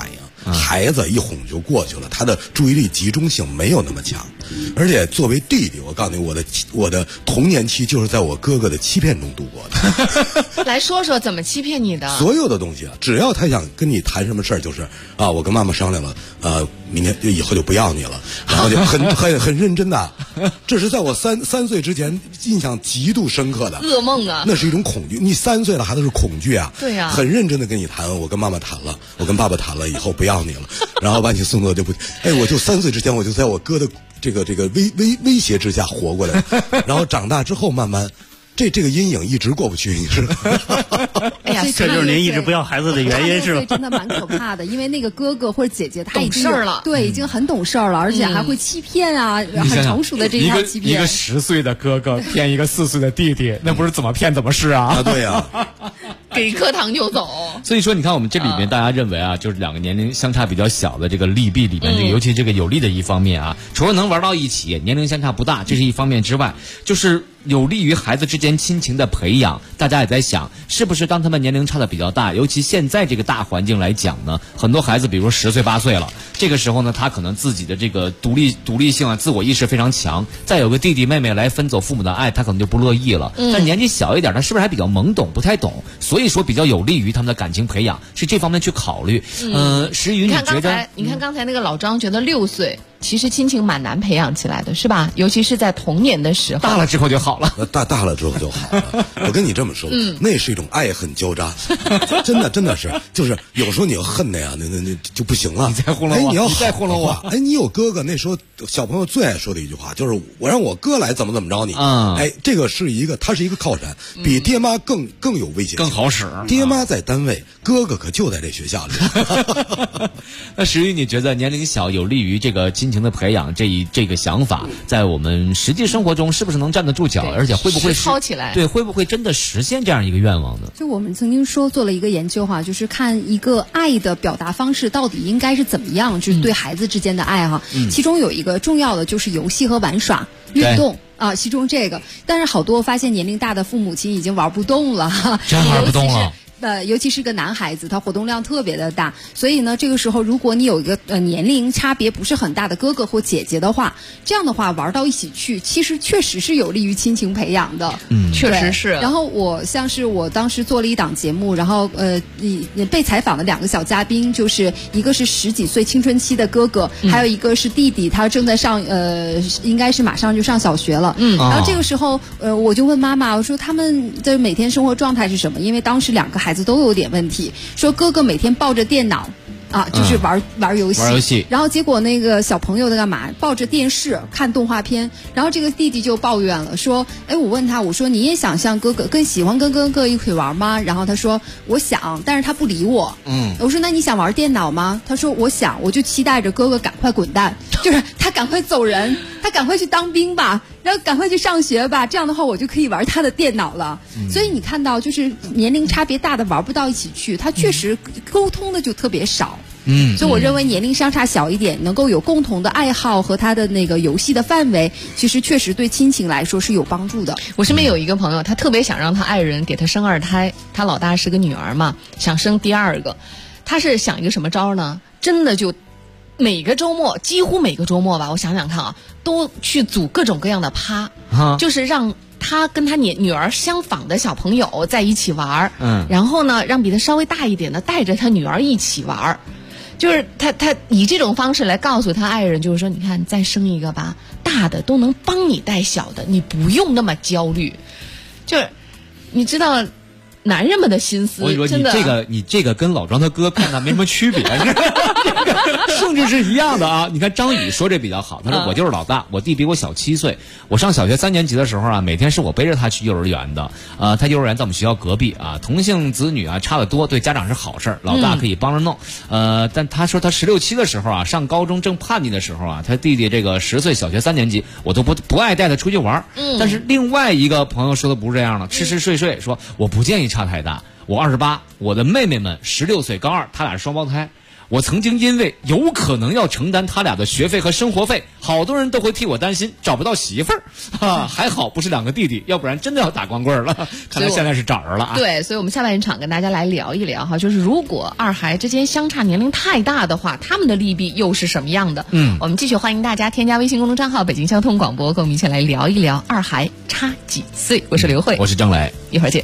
R: 孩子一哄就过去了，他的注意力集中性没有那么强。而且作为弟弟，我告诉你，我的童年期就是在我哥哥的欺骗中度过的。
M: 来说说怎么欺骗你的？
R: 所有的东西啊，只要他想跟你谈什么事儿，就是啊，我跟妈妈商量了，明天以后就不要你了，然后就很认真的。这是在我三岁之前印象极度深刻的
M: 噩梦啊。
R: 那是一种恐惧，你3岁了孩子是恐惧啊。
M: 对呀。
R: 很认真的跟你谈，我跟妈妈谈了，我跟爸爸谈了，以后不要你了，然后把你送走就不。我就3岁之前我就在我哥的这个威胁之下活过来，然后长大之后慢慢。这个阴影一直过不去，你知道吗？
Q: 哎呀，这就是您一直不要孩子的原因是吧？
C: 真的蛮可怕的，因为那个哥哥或者姐姐他已经
M: 懂事了，
C: 对，已经很懂事了，而且还会欺骗啊，很成熟的这一套欺骗。
H: 一个10岁的哥哥骗一个4岁的弟弟，那不是怎么骗怎么是啊？
R: 对呀。
M: 给颗糖就走。
H: 所以说，你看我们这里面大家认为啊，就是2个年龄相差比较小的这个利弊里面，这个尤其这个有利的一方面啊，除了能玩到一起，年龄相差不大，这是一方面之外，就是有利于孩子之间亲情的培养。大家也在想，是不是当他们年龄差的比较大，尤其现在这个大环境来讲呢，很多孩子比如说10岁8岁了，这个时候呢，他可能自己的这个独立性啊，自我意识非常强，再有个弟弟妹妹来分走父母的爱，他可能就不乐意了。但年纪小一点，他是不是还比较懵懂，不太懂？所以说比较有利于他们的感情培养，是这方面去考虑。石宇，你觉得？
M: 你看刚才那个老张觉得6岁。其实亲情蛮难培养起来的，是吧？尤其是在童年的时候，
H: 大了之后就好了。
R: 大了之后就好了。我跟你这么说，那是一种爱恨交杂，真的是，就是有时候你要恨的呀，那就不行了。
H: 你再糊弄我，
R: 你要
H: 再糊弄我。
R: 你有哥哥，那时候小朋友最爱说的一句话就是我让我哥来怎么着你。这个是他是一个靠山，比爹妈更有威胁性，
H: 更好使。
R: 爹妈在单位，哥哥可就在这学校里。
H: 那石宇，你觉得年龄小有利于这个亲情的培养这个想法，在我们实际生活中是不是能站得住脚？而且会不会
M: 抄起来？
H: 对，会不会真的实现这样一个愿望呢？
C: 就我们曾经做了一个研究哈，就是看一个爱的表达方式到底应该是怎么样，就是对孩子之间的爱哈。其中有一个重要的就是游戏和玩耍、运动。其中这个，但是好多发现年龄大的父母亲已经玩不动了，
H: 真玩不动了。
C: 尤其是个男孩子，他活动量特别的大，所以呢，这个时候如果你有一个年龄差别不是很大的哥哥或姐姐的话，这样的话玩到一起去，其实确实是有利于亲情培养的。
M: 确实是。
C: 然后我当时做了一档节目，然后被采访的2个小嘉宾，就是一个是10几岁青春期的哥哥，还有一个是弟弟，他正在上应该是马上就上小学了。然后这个时候我就问妈妈，我说他们的每天生活状态是什么？因为当时2个孩子都有点问题，说哥哥每天抱着电脑就是玩游戏，然后结果那个小朋友在干嘛？抱着电视看动画片，然后这个弟弟就抱怨了，说：“我问他，我说你也想像哥哥，喜欢跟哥哥一起玩吗？”然后他说：“我想，但是他不理我。”我说：“那你想玩电脑吗？”他说：“我想，我就期待着哥哥赶快滚蛋，就是他赶快走人，他赶快去当兵吧。”然后赶快去上学吧，这样的话我就可以玩他的电脑了。所以你看到，就是年龄差别大的玩不到一起去，他确实沟通的就特别少。所以我认为年龄相差小一点，能够有共同的爱好和他的那个游戏的范围，其实确实对亲情来说是有帮助的。
M: 我身边有一个朋友，他特别想让他爱人给他生2胎，他老大是个女儿嘛，想生第2个。他是想一个什么招呢？真的就几乎每个周末吧，我想想看啊，都去组各种各样的趴，就是让他跟他女儿相仿的小朋友在一起玩，然后呢，让比他稍微大一点的带着他女儿一起玩，就是他以这种方式来告诉他爱人，就是说，你看再生一个吧，大的都能帮你带小的，你不用那么焦虑，就是你知道。男人们的心思，
H: 我跟你说，你这个跟老张他哥看他没什么区别，性质是一样的啊。你看张宇说这比较好，他说我就是老大，我弟比我小7岁，我上小学3年级的时候啊，每天是我背着他去幼儿园的。他幼儿园在我们学校隔壁啊，同性子女啊差得多，对家长是好事，老大可以帮着弄。但他说他16、17的时候啊，上高中正叛逆的时候啊，他弟弟这个10岁，小学3年级，我都不爱带他出去玩。但是另外一个朋友说的不是这样的，吃睡，说我不建议差太大，我28，我的妹妹们16岁高2，他俩是双胞胎， 我曾经因为有可能要承担他俩的学费和生活费，好多人都会替我担心找不到媳妇儿还好不是2个弟弟，要不然真的要打光棍了。看来现在是找着了啊。
M: 对，所以我们下半场跟大家来聊一聊哈，就是如果二孩之间相差年龄太大的话，他们的利弊又是什么样的？我们继续欢迎大家添加微信公众账号北京交通广播，跟我们一起来聊一聊二孩差几岁。我是刘慧，
H: 我是郑磊，
M: 一会儿见。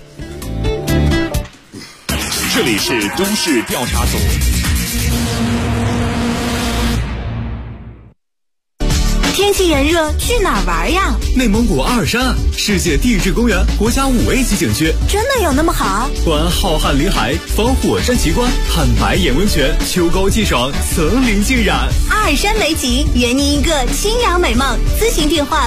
A: 这里是都市调查组。
B: 天气炎热，去哪儿玩呀？
D: 内蒙古阿尔山，世界地质公园国家5A 级景区，
B: 真的有那么好？
D: 观浩瀚林海，访火山奇观，看白眼温泉，秋高气爽，层林尽染。
B: 阿尔山美景，圆你一个清扬美梦。咨询电话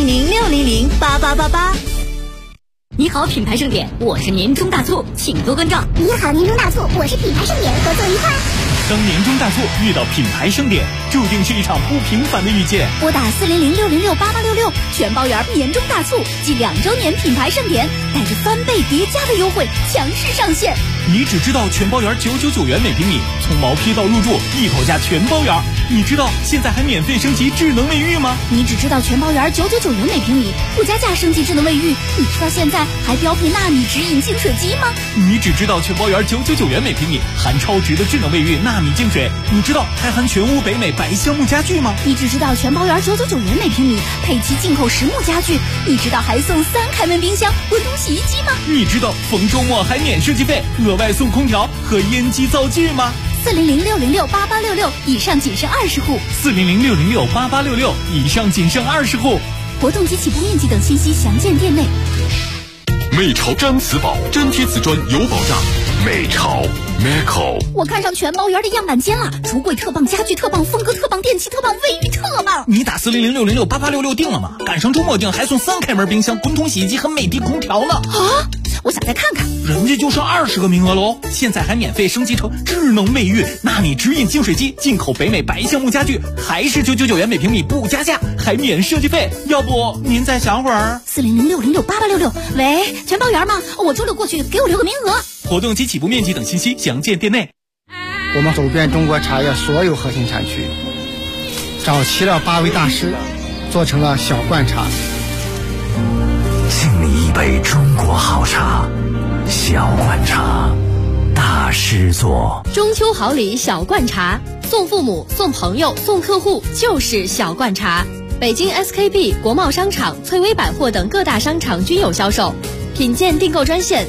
B: 400-600-8888。
K: 你好，品牌盛典，我是年终大促，请多关照。
E: 你好，年终大促，我是品牌盛典，合作愉快。
J: 当年终大促遇到品牌盛典，注定是一场不平凡的遇见。
K: 拨打400-600-8866，全包圆年终大促暨2周年品牌盛典，带着翻倍叠加的优惠强势上线。
J: 你只知道全包圆999元每平米，从毛坯到入住一口价全包圆。你知道现在还免费升级智能卫浴吗？
K: 你只知道全包圆999元每平米，不加价升级智能卫浴。你知道现在还标配纳米直饮净水机吗？
J: 你只知道全包圆999元每平米，含超值的智能卫浴纳米净水。你知道还含全屋北美白橡木家具吗？
K: 你只知道全包圆999元每平米，配齐进口实木家具。你知道还送3开门冰箱、滚筒洗衣机吗？
J: 你知道逢周末还免设计费，额外送空调和烟机灶具吗
K: ？400-600-8866，以上仅剩20户。
J: 400-600-8866，以上仅剩20户。
K: 活动及起步面积等信息详见店内。
A: 美潮粘瓷宝，粘贴瓷砖有保障。美潮 Meco，
K: 我看上全包圆的样板间了，橱柜特棒，家具特棒，风格特棒，电器特棒，卫浴特棒。
J: 你打400-600-8866订了吗？赶上周末订还送3开门冰箱、滚筒洗衣机和美的空调呢。
K: 啊！我想再看看。
J: 人家就剩20个名额喽，现在还免费升级成智能卫浴、纳米直饮净水机，进口北美白橡木家具，还是999元每平米不加价，还免设计费。要不您再想会儿
K: ？400-600-8866，喂，全包圆吗？我周6过去，给我留个名额。
J: 活动及起步面积等信息详见店内。
W: 我们走遍中国茶叶所有核心产区，找齐了8位大师，做成了小罐茶。
F: 敬你一杯中国好茶，小罐茶，大师做。
K: 中秋好礼小罐茶，送父母、送朋友、送客户就是小罐茶。北京 SKP、国贸商场、翠微百货等各大商场均有销售。品鉴订购专线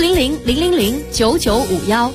K: 400-000-9951。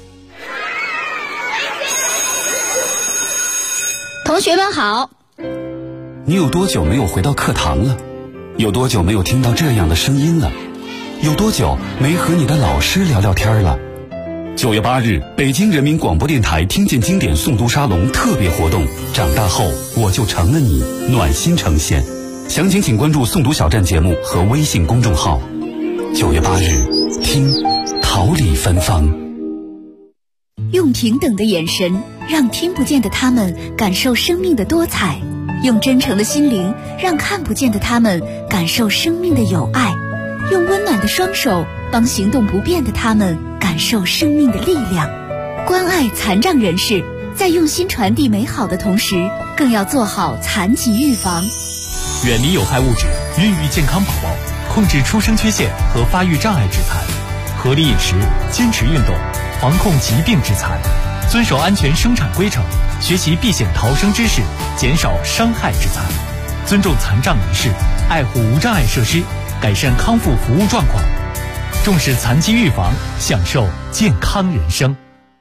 K: 同学们好。
X: 你有多久没有回到课堂了？有多久没有听到这样的声音了？有多久没和你的老师聊聊天了？9月8日，北京人民广播电台听见经典诵读沙龙特别活动，长大后我就成了你，暖心呈现。详情请关注诵读小站节目和微信公众号。9月8日，听桃李芬芳。
K: 用平等的眼神，让听不见的他们感受生命的多彩；用真诚的心灵，让看不见的他们感受生命的有爱；用温暖的双手，帮行动不便的他们感受生命的力量。关爱残障人士，在用心传递美好的同时，更要做好残疾预防。
J: 远离有害物质，孕育健康宝宝，控制出生缺陷和发育障碍致残，合理饮食，坚持运动，防控疾病致残，遵守安全生产规程，学习避险逃生知识，减少伤害致残，尊重残障人士，爱护无障碍设施，改善康复服务状况，重视残疾预防，享受健康人生。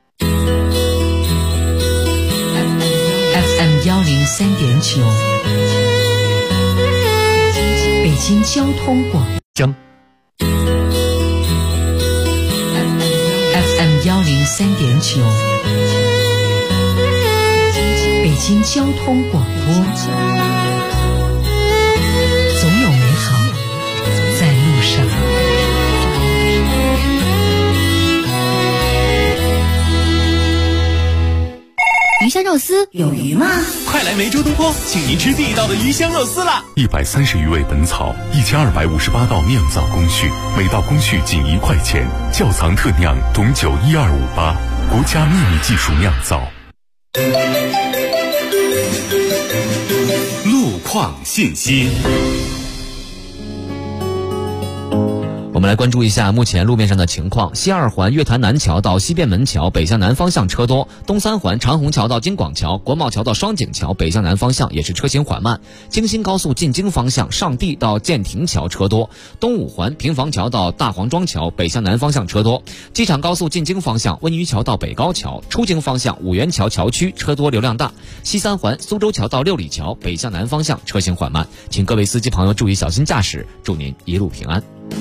Y: FM 103.9，北京交通广播。FM 103.9，北京交通广播。总有美好在路上。
K: 鱼香肉丝有鱼吗？
J: 快来梅州东坡，请您吃地道的鱼香肉丝啦
A: ！130余味本草，1258道酿造工序，每道工序仅1块钱，窖藏特酿董酒1258，国家秘密技术酿造， 路况信息。
H: 我们来关注一下目前路面上的情况。西二环月坛南桥到西便门桥北向南方向车多，东三环长虹桥到京广桥、国贸桥到双井桥北向南方向也是车行缓慢。京新高速进京方向上地到建亭桥车多，东五环平房桥到大黄庄桥北向南方向车多。机场高速进京方向温榆桥到北高桥，出京方向五元桥桥区车多流量大。西三环苏州桥到六里桥北向南方向车行缓慢，请各位司机朋友注意小心驾驶，祝您一路平安。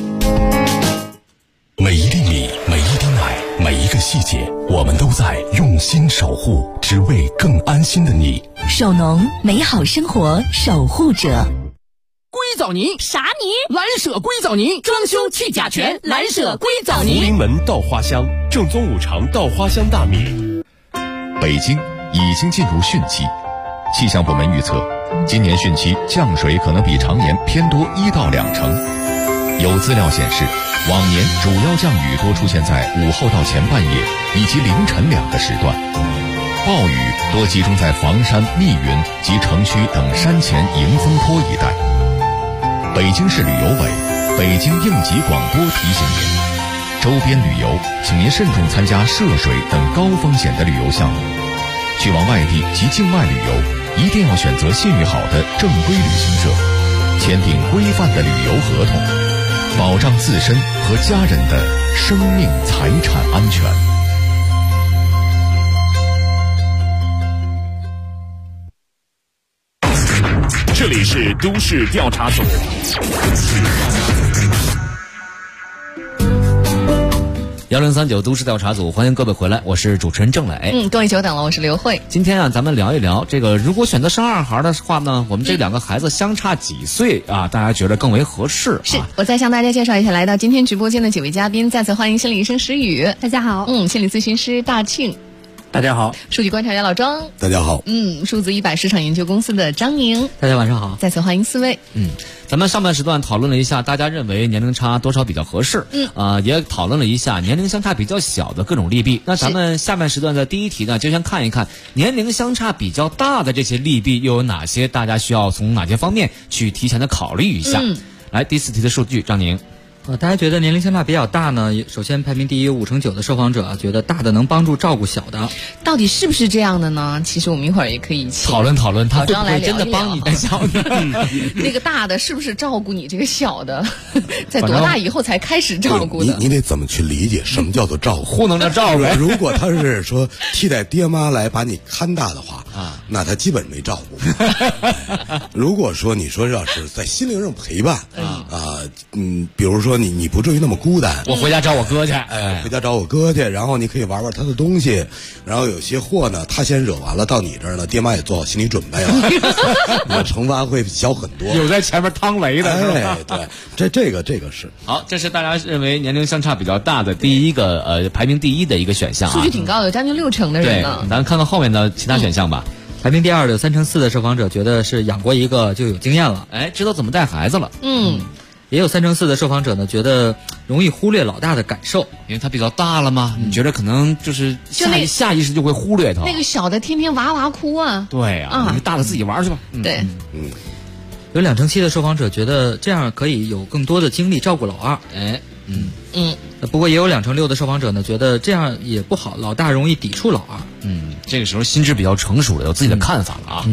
A: 每一粒米，每一滴奶，每一个细节，我们都在用心守护，只为更安心的你。
K: 手农，美好生活守护者。
I: 硅藻泥
B: 啥泥？
I: 蓝舍硅藻泥，装修去甲醛，蓝舍硅藻泥。
G: 福临门稻花香，正宗五常稻花香大米。
L: 北京已经进入汛期，气象部门预测，今年汛期降水可能比常年偏多1到2成。有资料显示，往年主要降雨多出现在午后到前半夜以及凌晨2个时段，暴雨多集中在房山、密云及城区等山前迎风坡一带。北京市旅游委、北京应急广播提醒您，周边旅游请您慎重参加涉水等高风险的旅游项目。去往外地及境外旅游，一定要选择信誉好的正规旅行社，签订规范的旅游合同，保障自身和家人的生命财产安全。
A: 这里是都市调查组。
H: 1039都市调查组，欢迎各位回来，我是主持人郑磊。
M: 各位久等了，我是刘慧。
H: 今天啊，咱们聊一聊这个，如果选择生二孩的话呢，我们这2个孩子相差几岁啊？大家觉得更为合适？
M: 是，我再向大家介绍一下来到今天直播间的几位嘉宾，再次欢迎心理医生石宇，
C: 大家好。
M: 心理咨询师大庆，
Q: 大家好。
M: 数据观察员老庄，
R: 大家好。
M: 数字100市场研究公司的张宁，
S: 大家晚上好。
M: 再次欢迎4位。
H: 咱们上半时段讨论了一下，大家认为年龄差多少比较合适，也讨论了一下年龄相差比较小的各种利弊。那咱们下半时段的第一题呢，就先看一看年龄相差比较大的这些利弊又有哪些，大家需要从哪些方面去提前的考虑一下。来，第4题的数据，张宁。
S: 大家觉得年龄相差比较大呢？首先排名第一，5成9的受访者觉得大的能帮助照顾小的，
M: 到底是不是这样的呢？其实我们一会儿也可以
H: 讨论讨论，他会不会真的帮你的小的？
M: 那个大的是不是照顾你这个小的？在多大以后才开始照顾的？
R: 你得怎么去理解什么叫做照顾？
H: 糊弄着照顾。
R: 如果他是说替代爹妈来把你看大的话，那他基本没照顾。如果说你说要是在心灵上陪伴，比如说你不至于那么孤单，
H: 我回家找我哥去，
R: 回家找我哥去，然后你可以玩玩他的东西，然后有些祸呢，他先惹完了，到你这儿呢，爹妈也做好心理准备了，你的惩罚会小很多。
H: 有在前面趟雷的，
R: 对，这个是
H: 好，这是大家认为年龄相差比较大的第一个排名第一的一个选项啊，
M: 数据挺高的，有将近6成的人呢。
H: 对，咱看看后面的其他选项吧。
S: 排名第2的3成4的受访者觉得是养过一个就有经验了，
H: 知道怎么带孩子了。
S: 也有3成4的受访者呢，觉得容易忽略老大的感受，
H: 因为他比较大了嘛，你觉得可能就是下意识就会忽略他。
M: 那个小的天天哇哇哭啊。
H: 对啊，大的自己玩去吧。
M: 对。
S: 有2成7的受访者觉得这样可以有更多的精力照顾老二。不过也有2成6的受访者呢，觉得这样也不好，老大容易抵触老二。
H: 这个时候心智比较成熟了，有自己的看法了啊。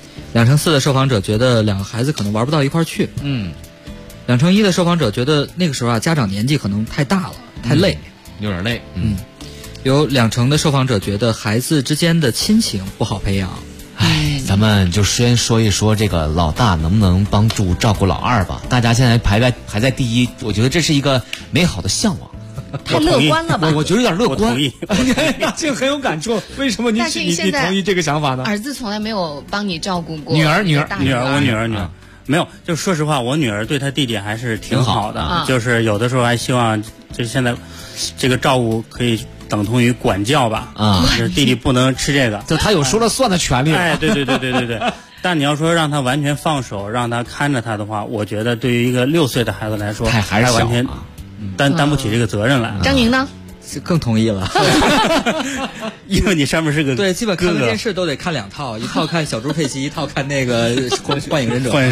S: 2成4的受访者觉得2个孩子可能玩不到一块去。2成1的受访者觉得那个时候家长年纪可能太大了，太累，
H: 有点累。
S: 有2成的受访者觉得孩子之间的亲情不好培养。
H: 咱们就先说一说这个老大能不能帮助照顾老二吧。大家现在排在第一，我觉得这是一个美好的向往。
M: 太乐观了吧？
H: 我觉得有点乐观。
Q: 我同意。
H: 这个很有感触。为什么你同意这个想法呢？
M: 儿子从来没有帮你照顾过。
H: 女儿，
Q: 我女儿没有。就说实话，我女儿对她弟弟还是挺好的。就是有的时候还希望，就现在这个照顾可以等同于管教吧。就是弟弟不能吃这个，
H: 就他有说了算的权利。
Q: 对。但你要说让他完全放手，让他看着他的话，我觉得对于一个6岁的孩子来说，
H: 还是
Q: 完全担不起这个责任来。
M: 张宁呢？
S: 更同意了，
Q: 因为你上面是个
S: 对，基本看个电视都得看2套，一套看小猪佩奇，一套看那个幻影忍者。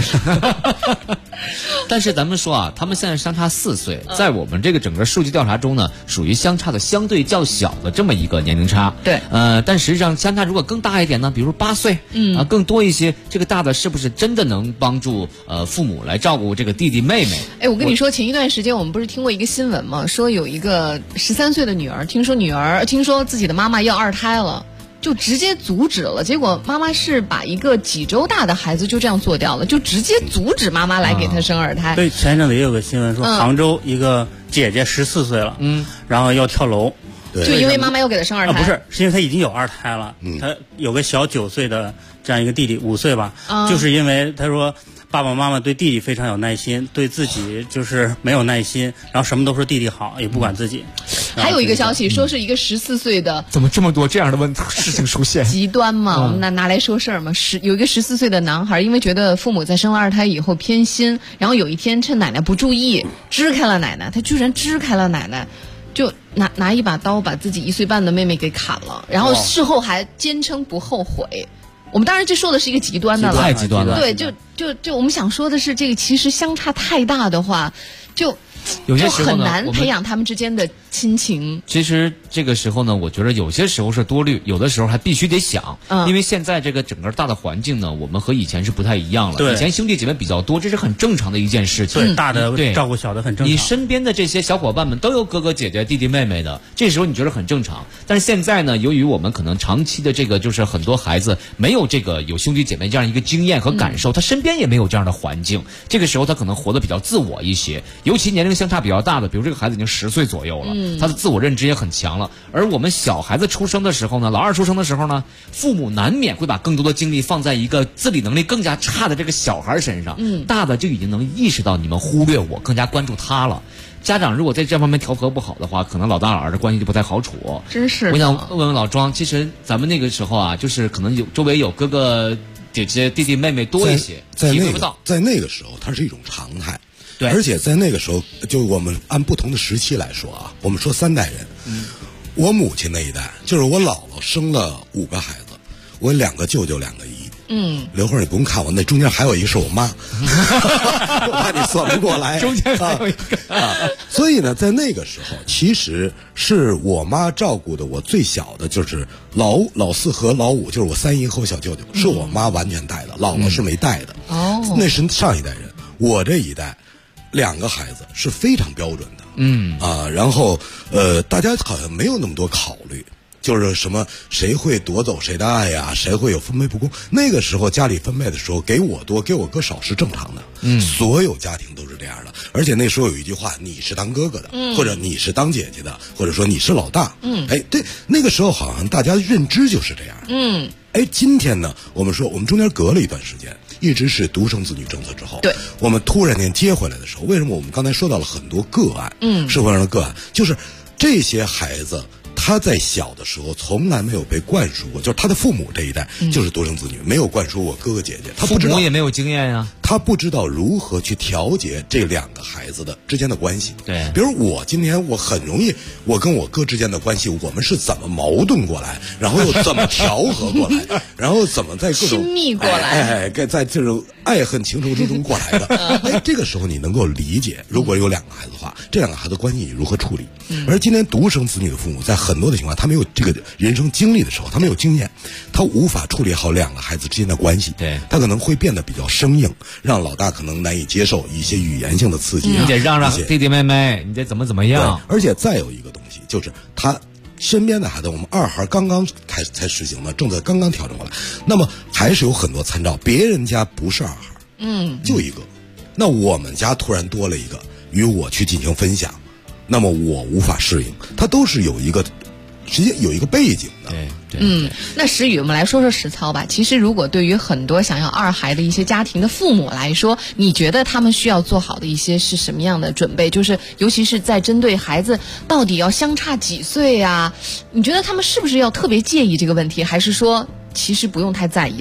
H: 但是咱们说啊，他们现在相差4岁，在我们这个整个数据调查中呢，属于相差的相对较小的这么一个年龄差。
M: 对，
H: 但实际上相差如果更大一点呢，比如8岁，更多一些，这个大的是不是真的能帮助父母来照顾这个弟弟妹妹？
M: 哎，我跟你说，前一段时间我们不是听过一个新闻吗？说有一个13岁的女儿，听说自己的妈妈要2胎了。就直接阻止了，结果妈妈是把一个几周大的孩子就这样做掉了，就直接阻止妈妈来给他生2胎。
Q: 对，前一阵子也有个新闻说，杭州一个姐姐14岁了，然后要跳楼，
M: 就因为妈妈要给他生2胎。
Q: 不是因为他已经有2胎了，他有个小9岁的这样一个弟弟，5岁吧，就是因为他说爸爸妈妈对弟弟非常有耐心，对自己就是没有耐心，然后什么都说弟弟好，也不管自己。
M: 还有一个消息说是一个14岁的，
H: 怎么这么多这样的事情出现？
M: 极端嘛，我们拿来说事儿嘛。有一个14岁的男孩，因为觉得父母在生了2胎以后偏心，然后有一天趁奶奶不注意支开了奶奶，他居然支开了奶奶，就拿一把刀把自己1岁半的妹妹给砍了，然后事后还坚称不后悔。我们当然这说的是一个极端的了，
H: 太极端了。
M: 对，就我们想说的是，这个其实相差太大的话，就很难培养他们之间的亲情。
H: 其实这个时候呢，我觉得有些时候是多虑，有的时候还必须得想，因为现在这个整个大的环境呢，我们和以前是不太一样了。以前兄弟姐妹比较多，这是很正常的一件事情。
Q: 对，大的照顾小的很正常。
H: 你身边的这些小伙伴们都有哥哥姐姐、弟弟妹妹的，这时候你觉得很正常。但是现在呢，由于我们可能长期的这个就是很多孩子没有这个有兄弟姐妹这样一个经验和感受，他身边也没有这样的环境，这个时候他可能活得比较自我一些。尤其年龄相差比较大的，比如这个孩子已经10岁左右了，他的自我认知也很强了。而我们小孩子出生的时候呢，老二出生的时候呢，父母难免会把更多的精力放在一个自理能力更加差的这个小孩身上，大的就已经能意识到你们忽略我，更加关注他了。家长如果在这方面调和不好的话，可能老大老二的关系就不太好处。
M: 真是。
H: 我想问问老庄，其实咱们那个时候啊，就是可能周围有哥哥姐姐弟弟妹妹多一些，体会不到。
R: 在那个时候它是一种常态。
H: 对，
R: 而且在那个时候，就我们按不同的时期来说啊，我们说3代人。我母亲那一代，就是我姥姥生了5个孩子，我2个舅舅2个姨。刘慧，你不用看我，那中间还有一个是我妈，我怕你算不过来。
H: 中间还有一个
R: 所以呢，在那个时候，其实是我妈照顾的我最小的，就是老4和老5，就是我3姨和我小舅舅，是我妈完全带的，姥姥是没带的。那是上一代人，我这一代2个孩子是非常标准的。然后大家好像没有那么多考虑。就是什么谁会夺走谁的爱呀，谁会有分配不公。那个时候家里分配的时候，给我多给我哥少是正常的。所有家庭都是这样的。而且那时候有一句话，你是当哥哥的，或者你是当姐姐的，或者说你是老大。对，那个时候好像大家认知就是这样。今天呢，我们说我们中间隔了一段时间，一直是独生子女政策之后，
M: 对，
R: 我们突然间接回来的时候，为什么我们刚才说到了很多个案，社会上的个案，就是这些孩子。他在小的时候从来没有被灌输过，就是他的父母这一代就是独生子女，没有灌输过哥哥姐姐，他不知道，
H: 父母也没有经验呀，
R: 他不知道如何去调节这2个孩子的之间的关系。
H: 对，
R: 比如我今天我很容易，我跟我哥之间的关系，我们是怎么矛盾过来，然后又怎么调和过来，然后怎么在各种
M: 亲密过来，
R: 在这种爱恨情仇之中过来的。这个时候你能够理解，如果有2个孩子的话，这2个孩子关系你如何处理。而今天独生子女的父母在很多的情况，他没有这个人生经历的时候，他没有经验，他无法处理好2个孩子之间的关系。
H: 对，
R: 他可能会变得比较生硬，让老大可能难以接受一些语言性的刺激。
H: 你得让弟弟妹妹，你得怎么样。
R: 而且再有一个东西，就是他身边的孩子，我们2孩刚刚才实行的政策刚刚调整过来，那么还是有很多参照，别人家不是2孩，就一个，那我们家突然多了一个，与我去进行分享。那么我无法适应，它都是有一个直接有一个背景的。
M: 那石宇，我们来说说实操吧。其实如果对于很多想要2孩的一些家庭的父母来说，你觉得他们需要做好的一些是什么样的准备？就是尤其是在针对孩子到底要相差几岁啊，你觉得他们是不是要特别介意这个问题，还是说其实不用太在意了？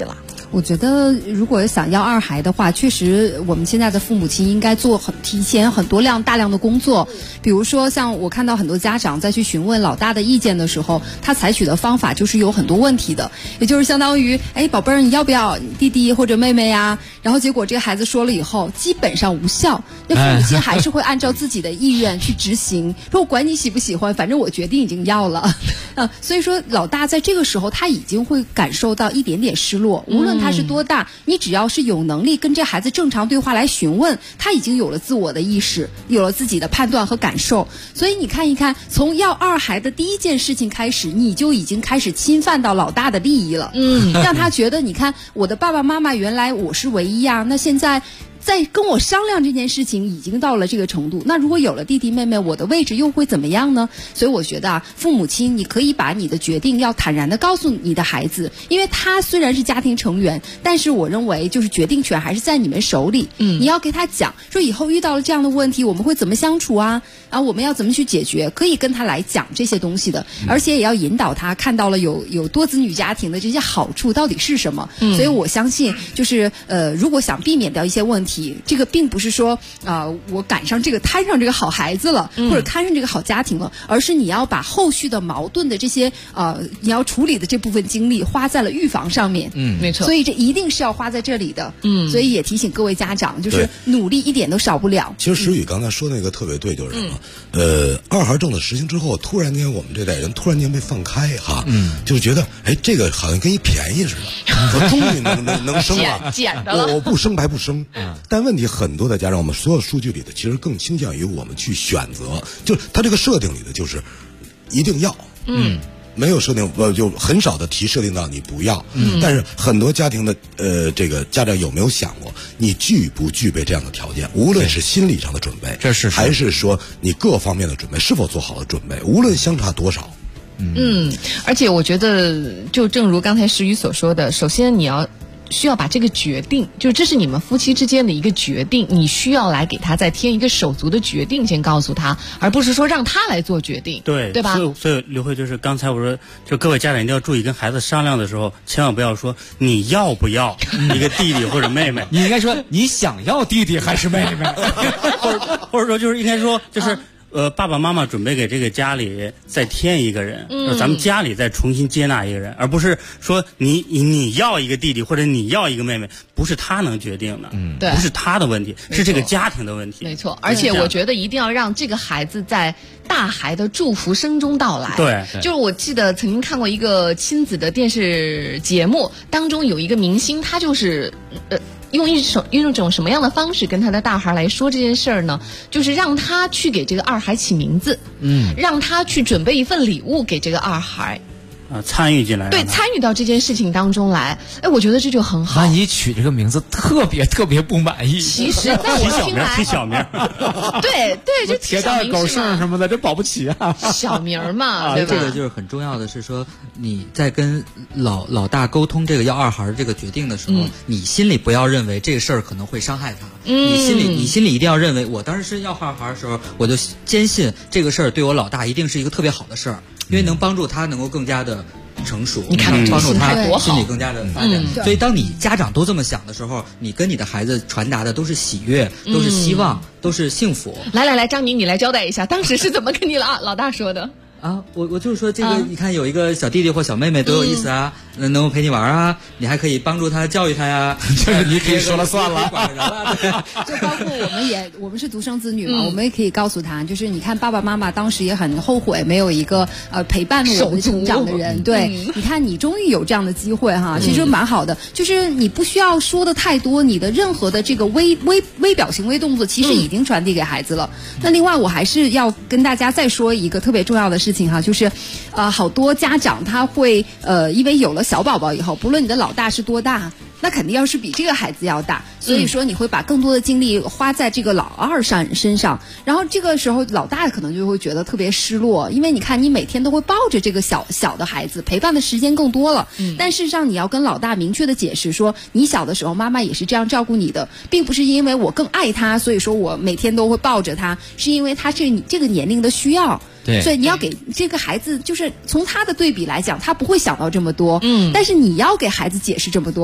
C: 我觉得如果想要二孩的话，确实我们现在的父母亲应该提前很多大量的工作。比如说像我看到很多家长在去询问老大的意见的时候，他采取的方法就是有很多问题的，也就是相当于宝贝儿你要不要弟弟或者妹妹呀？然后结果这个孩子说了以后基本上无效，那父母亲还是会按照自己的意愿去执行，说我管你喜不喜欢，反正我决定已经要了。所以说老大在这个时候他已经会感受到一点点失落，无论他是多大，你只要是有能力跟这孩子正常对话来询问，他已经有了自我的意识，有了自己的判断和感受。所以你看一看，从要二孩的第一件事情开始，你就已经开始侵犯到老大的利益了，让他觉得你看我的爸爸妈妈原来我是唯一啊，那现在在跟我商量这件事情已经到了这个程度，那如果有了弟弟妹妹，我的位置又会怎么样呢？所以我觉得父母亲你可以把你的决定要坦然地告诉你的孩子，因为他虽然是家庭成员，但是我认为就是决定权还是在你们手里。你要给他讲说以后遇到了这样的问题我们会怎么相处啊，然后我们要怎么去解决，可以跟他来讲这些东西的，而且也要引导他看到了有多子女家庭的这些好处到底是什么。所以我相信就是如果想避免掉一些问题，这个并不是说我摊上这个好孩子了，或者摊上这个好家庭了，而是你要把后续的矛盾的这些你要处理的这部分精力花在了预防上面。
M: 没错。
C: 所以这一定是要花在这里的。所以也提醒各位家长，就是努力一点都少不了。
R: 其实石宇刚才说那个特别对，就是什么二孩政策实行之后，突然间我们这代人突然间被放开哈，就觉得这个好像跟一便宜似的，我终于能生了，
M: 捡着了，
R: 我不生白不生。但问题很多的家长，我们所有数据里的其实更倾向于我们去选择，就是他这个设定里的就是一定要，没有设定就很少的提设定到你不要。但是很多家庭的这个家长有没有想过，你具不具备这样的条件？无论是心理上的准备，
H: 这是
R: 还是说你各方面的准备是否做好了准备，无论相差多少。
M: 而且我觉得就正如刚才石宇所说的，首先你需要把这个决定，就这是你们夫妻之间的一个决定，你需要来给他再添一个手足的决定，先告诉他，而不是说让他来做决定，对吧？
Q: 所以刘慧就是刚才我说，就各位家长一定要注意，跟孩子商量的时候，千万不要说你要不要一个弟弟或者妹妹，
H: 你应该说你想要弟弟还是妹妹，
Q: 或者说就是应该说就是爸爸妈妈准备给这个家里再添一个人，咱们家里再重新接纳一个人，而不是说你要一个弟弟或者你要一个妹妹，不是他能决定的，
M: 对，
Q: 不是他的问题，是这个家庭的问题。
M: 没错，而且我觉得一定要让这个孩子在大孩的祝福声中到来。
Q: 对，
M: 就是我记得曾经看过一个亲子的电视节目，当中有一个明星，他就是用一种什么样的方式跟他的大孩来说这件事儿呢？就是让他去给这个二孩起名字，让他去准备一份礼物给这个二孩。
Q: 参与进来，
M: 对，参与到这件事情当中来，我觉得这就很好。
H: 万一取这个名字特别不满意，
M: 其实在我听来，
Q: 起小名，
M: 对，就
H: 铁蛋狗剩什么的，这保不齐啊。
M: 小名嘛，对吧？
S: 这个就是很重要的是说，你在跟老大沟通这个要二孩这个决定的时候，你心里不要认为这个事儿可能会伤害他，你心里一定要认为，我当时是要二孩的时候，我就坚信这个事儿对我老大一定是一个特别好的事儿。因为能帮助他能够更加的成熟，
M: 你看
S: 帮助他
M: 心
S: 理更加的发展。所以当你家长都这么想的时候，你跟你的孩子传达的都是喜悦，都是希望，都是幸福。
M: 来，张宁，你来交代一下，当时是怎么跟你老大说的？
S: 我就是说这个，你看有一个小弟弟或小妹妹多有意思啊，能够陪你玩啊，你还可以帮助他教育他呀，
H: 就是你可以说了算了。
C: 就包括我们是独生子女嘛，我们也可以告诉他，就是你看爸爸妈妈当时也很后悔没有一个陪伴我们成长的人，对，你看你终于有这样的机会哈，其实蛮好的，就是你不需要说的太多，你的任何的这个微表情、微动作，其实已经传递给孩子了。那另外我还是要跟大家再说一个特别重要的事情哈，就是好多家长他会因为有了小宝宝以后，不论你的老大是多大，那肯定要是比这个孩子要大，所以说你会把更多的精力花在这个老二身上，然后这个时候老大可能就会觉得特别失落，因为你看你每天都会抱着这个小的孩子，陪伴的时间更多了，但事实上你要跟老大明确的解释说，你小的时候妈妈也是这样照顾你的，并不是因为我更爱他，所以说我每天都会抱着他，是因为他是你这个年龄的需要。所以你要给这个孩子，就是从他的对比来讲，他不会想到这么多，但是你要给孩子解释这么多，说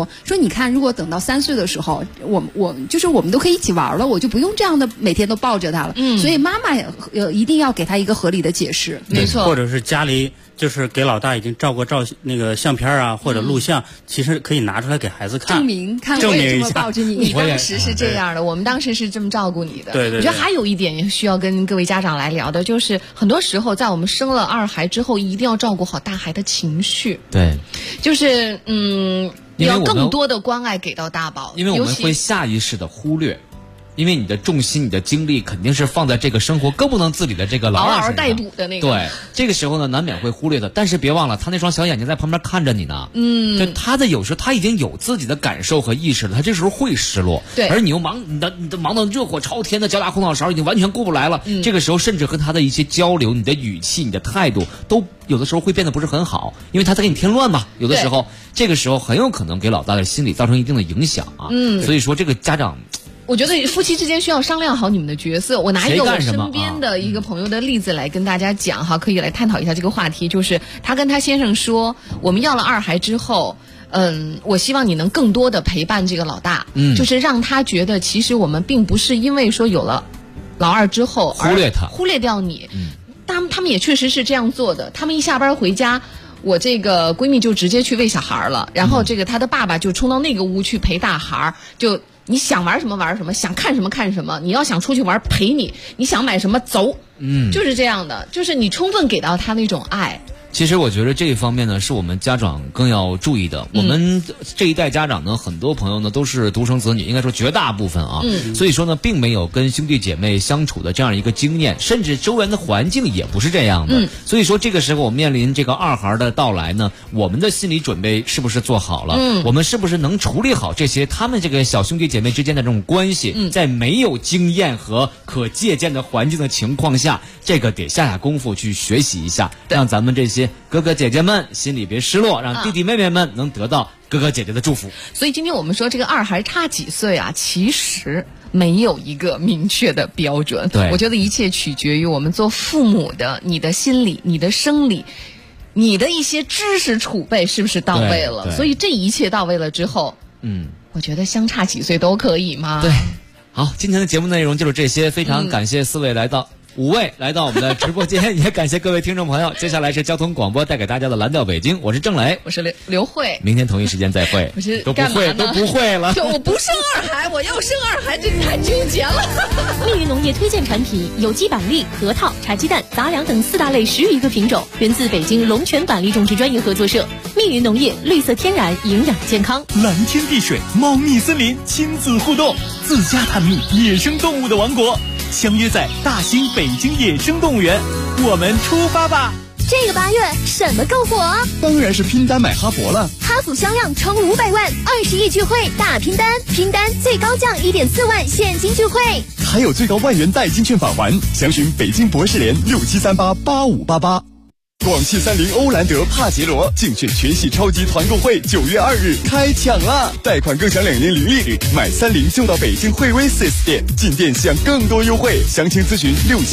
C: 你看，如果等到3岁的时候，我就是我们都可以一起玩了，我就不用这样的每天都抱着他了。所以妈妈一定要给他一个合理的解释。
Q: 没错，或者是家里就是给老大已经照过那个相片啊，或者录像，其实可以拿出来给孩子看，
C: 证明我也这么抱着你。
M: 你当时是这样的，我们当时是这么照顾你的。
Q: 对。
M: 我觉得还有一点也需要跟各位家长来聊的，就是很多时候在我们生了2孩之后，一定要照顾好大孩的情绪。
H: 对，
M: 就是要更多的关爱给到大宝，
H: 因为我们会下意识的忽略。因为你的重心、你的精力肯定是放在这个生活更不能自理的这个老二身上，
M: 嗷嗷待哺的那个。
H: 对，这个时候呢，难免会忽略的。但是别忘了，他那双小眼睛在旁边看着你呢。就他有时候他已经有自己的感受和意识了，他这时候会失落。
M: 对，
H: 而你又你的忙到热火朝天的，脚打后脑勺已经完全顾不来了。这个时候，甚至和他的一些交流、你的语气、你的态度，都有的时候会变得不是很好，因为他在给你添乱嘛。有的时候，这个时候很有可能给老大的心理造成一定的影响啊。所以说这个家长。
M: 我觉得夫妻之间需要商量好你们的角色。我拿一个我身边的一个朋友的例子来跟大家讲哈，可以来探讨一下这个话题。就是他跟他先生说，我们要了2孩之后，我希望你能更多的陪伴这个老大，就是让他觉得其实我们并不是因为说有了老二之后而忽略掉你。他们也确实是这样做的。他们一下班回家，我这个闺蜜就直接去喂小孩了，然后这个她的爸爸就冲到那个屋去陪大孩，就你想玩什么玩什么，想看什么看什么，你要想出去玩陪你，你想买什么走，就是这样的，就是你充分给到他那种爱。
H: 其实我觉得这一方面呢，是我们家长更要注意的。我们这一代家长呢，很多朋友呢都是独生子女，应该说绝大部分啊，所以说呢，并没有跟兄弟姐妹相处的这样一个经验，甚至周围的环境也不是这样的。所以说这个时候我面临这个2孩的到来呢，我们的心理准备是不是做好了？我们是不是能处理好这些他们这个小兄弟姐妹之间的这种关系？在没有经验和可借鉴的环境的情况下，这个得下功夫去学习一下，让咱们这些哥哥姐姐们心里别失落，让弟弟妹妹们能得到哥哥姐姐的祝福。
M: 所以今天我们说这个2孩差几岁啊，其实没有一个明确的标准。
H: 对，
M: 我觉得一切取决于我们做父母的，你的心理、你的生理、你的一些知识储备是不是到位了。所以这一切到位了之后，我觉得相差几岁都可以嘛。
H: 对，好，今天的节目内容就是这些，非常感谢5位来到我们的直播间，也感谢各位听众朋友。接下来是交通广播带给大家的蓝调北京，我是郑磊，
M: 我是刘慧，
H: 明天同一时间再会。都不会了。
M: 我不生2孩，我要生2孩，这太纠结了。
K: 密云农业推荐产品有机板栗、核桃、茶鸡蛋、杂粮等4大类10余个品种，源自北京龙泉板栗种植专业合作社。密云农业，绿色天然，营养健康。
D: 蓝天碧水，茂密森林，亲子互动，自家探秘野生动物的王国。相约在大兴北京野生动物园，我们出发吧！
E: 这个8月什么更火？
N: 当然是拼单买哈佛了。
E: 哈弗销量冲500万，20亿聚会大拼单，拼单最高降1.4万现金聚会，
N: 还有最高1万元代金券返还。详询北京博士联67388588。广汽30欧蓝德帕杰罗竞选全系超级团购会9月2日开抢啦！贷款更享2年零利率，买30就到北京惠威 4S 店，进店享更多优惠。详情咨询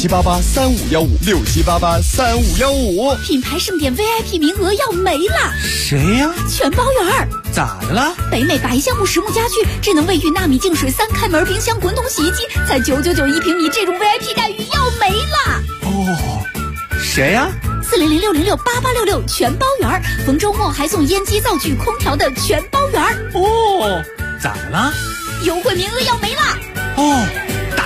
N: 67883515，67883515。
K: 品牌盛典 VIP 名额要没了。
D: 谁呀？
K: 全包圆。
D: 咋的了？
K: 北美白橡木实木家具、智能卫浴、纳米净水、3开门冰箱、滚筒洗衣机，才999一平米，这种 VIP 待遇要没了。
D: 哦，谁呀
K: ？4006068866全包圆，逢周末还送烟机、灶具、空调的全包圆。
D: 哦，咋的了？
K: 优惠名额要没了。
D: 哦，打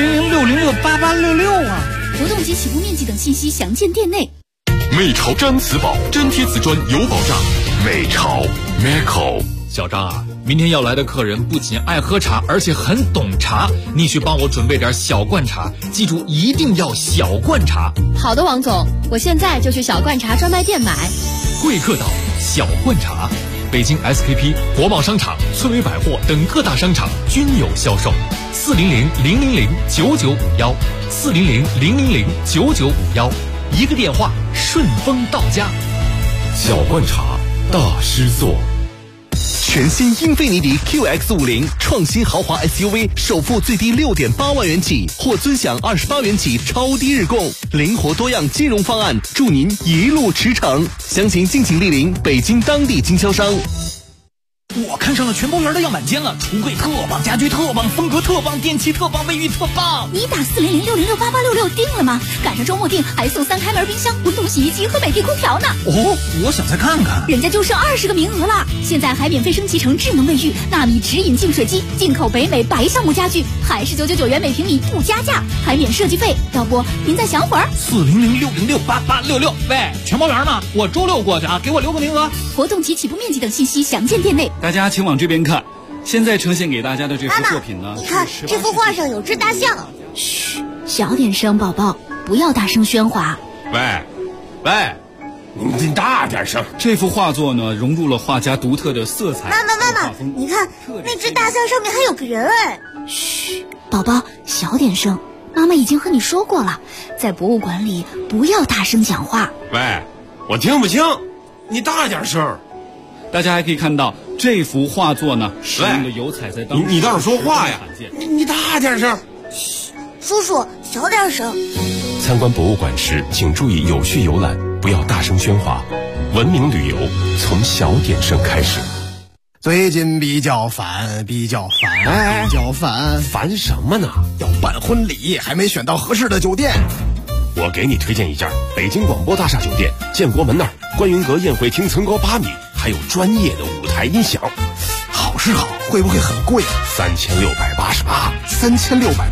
D: 4006068866啊！
K: 活动及起步面积等信息详见店内。
G: 美潮毡瓷宝，粘贴瓷砖有保障。美潮 Meco。
O: 小张啊，明天要来的客人不仅爱喝茶，而且很懂茶，你去帮我准备点小罐茶，记住一定要小罐茶。
K: 好的，王总，我现在就去小罐茶专卖店买。
O: 贵客岛小罐茶，北京 SKP、国贸商场、村委百货等各大商场均有销售。400-000-9951，400-000-9951，一个电话顺丰到家。
G: 小罐茶，大师做。
P: 全新英菲尼迪 QX50 创新豪华 SUV， 首付最低6.8万元起，或尊享28元起超低日供，灵活多样金融方案，助您一路驰骋。详情敬请莅临北京当地经销商。
D: 我看上了全包园的样板间了，橱柜特棒，家具特棒，风格特棒，电器特棒，卫浴特棒。
K: 你打400-606-8866定了吗？赶上周末定还送3开门冰箱、滚筒洗衣机和美的空调呢。
D: 哦，我想再看看。
K: 人家就剩20个名额了，现在还免费升级成智能卫浴、纳米直饮净水机，进口北美白橡木家具，还是999元每平米不加价，还免设计费。要不您再想会儿
D: ？400-606-8866。喂，全包园吗？我周6过去啊，给我留个名额。
K: 活动及起步面积等信息详见店内。
F: 大家请往这边看，现在呈现给大家的这幅作品呢，
E: 你看这幅画上有只大象。
K: 嘘，小点声，宝宝，不要大声喧哗。
G: 喂，你大点声。
F: 这幅画作呢，融入了画家独特的色彩。
E: 妈妈，你看那只大象上面还有个人哎。
K: 嘘，宝宝，小点声。妈妈已经和你说过了，在博物馆里不要大声讲话。
G: 喂，我听不清，你大点声。
F: 大家还可以看到这幅画作呢，使用的油彩在当时
G: 你倒是说话呀！你大点声。
E: 嘘，叔叔小点声。
G: 参观博物馆时，请注意有序游览，不要大声喧哗。文明旅游从小点声开始。
T: 最近比较烦，
G: 烦什么呢？
T: 要办婚礼，还没选到合适的酒店。
G: 我给你推荐一家北京广播大厦酒店，建国门那儿，观云阁宴会厅层高8米，还有专业的舞台音响。
T: 好是好，会不会很贵啊？
G: 3688。
T: 3688，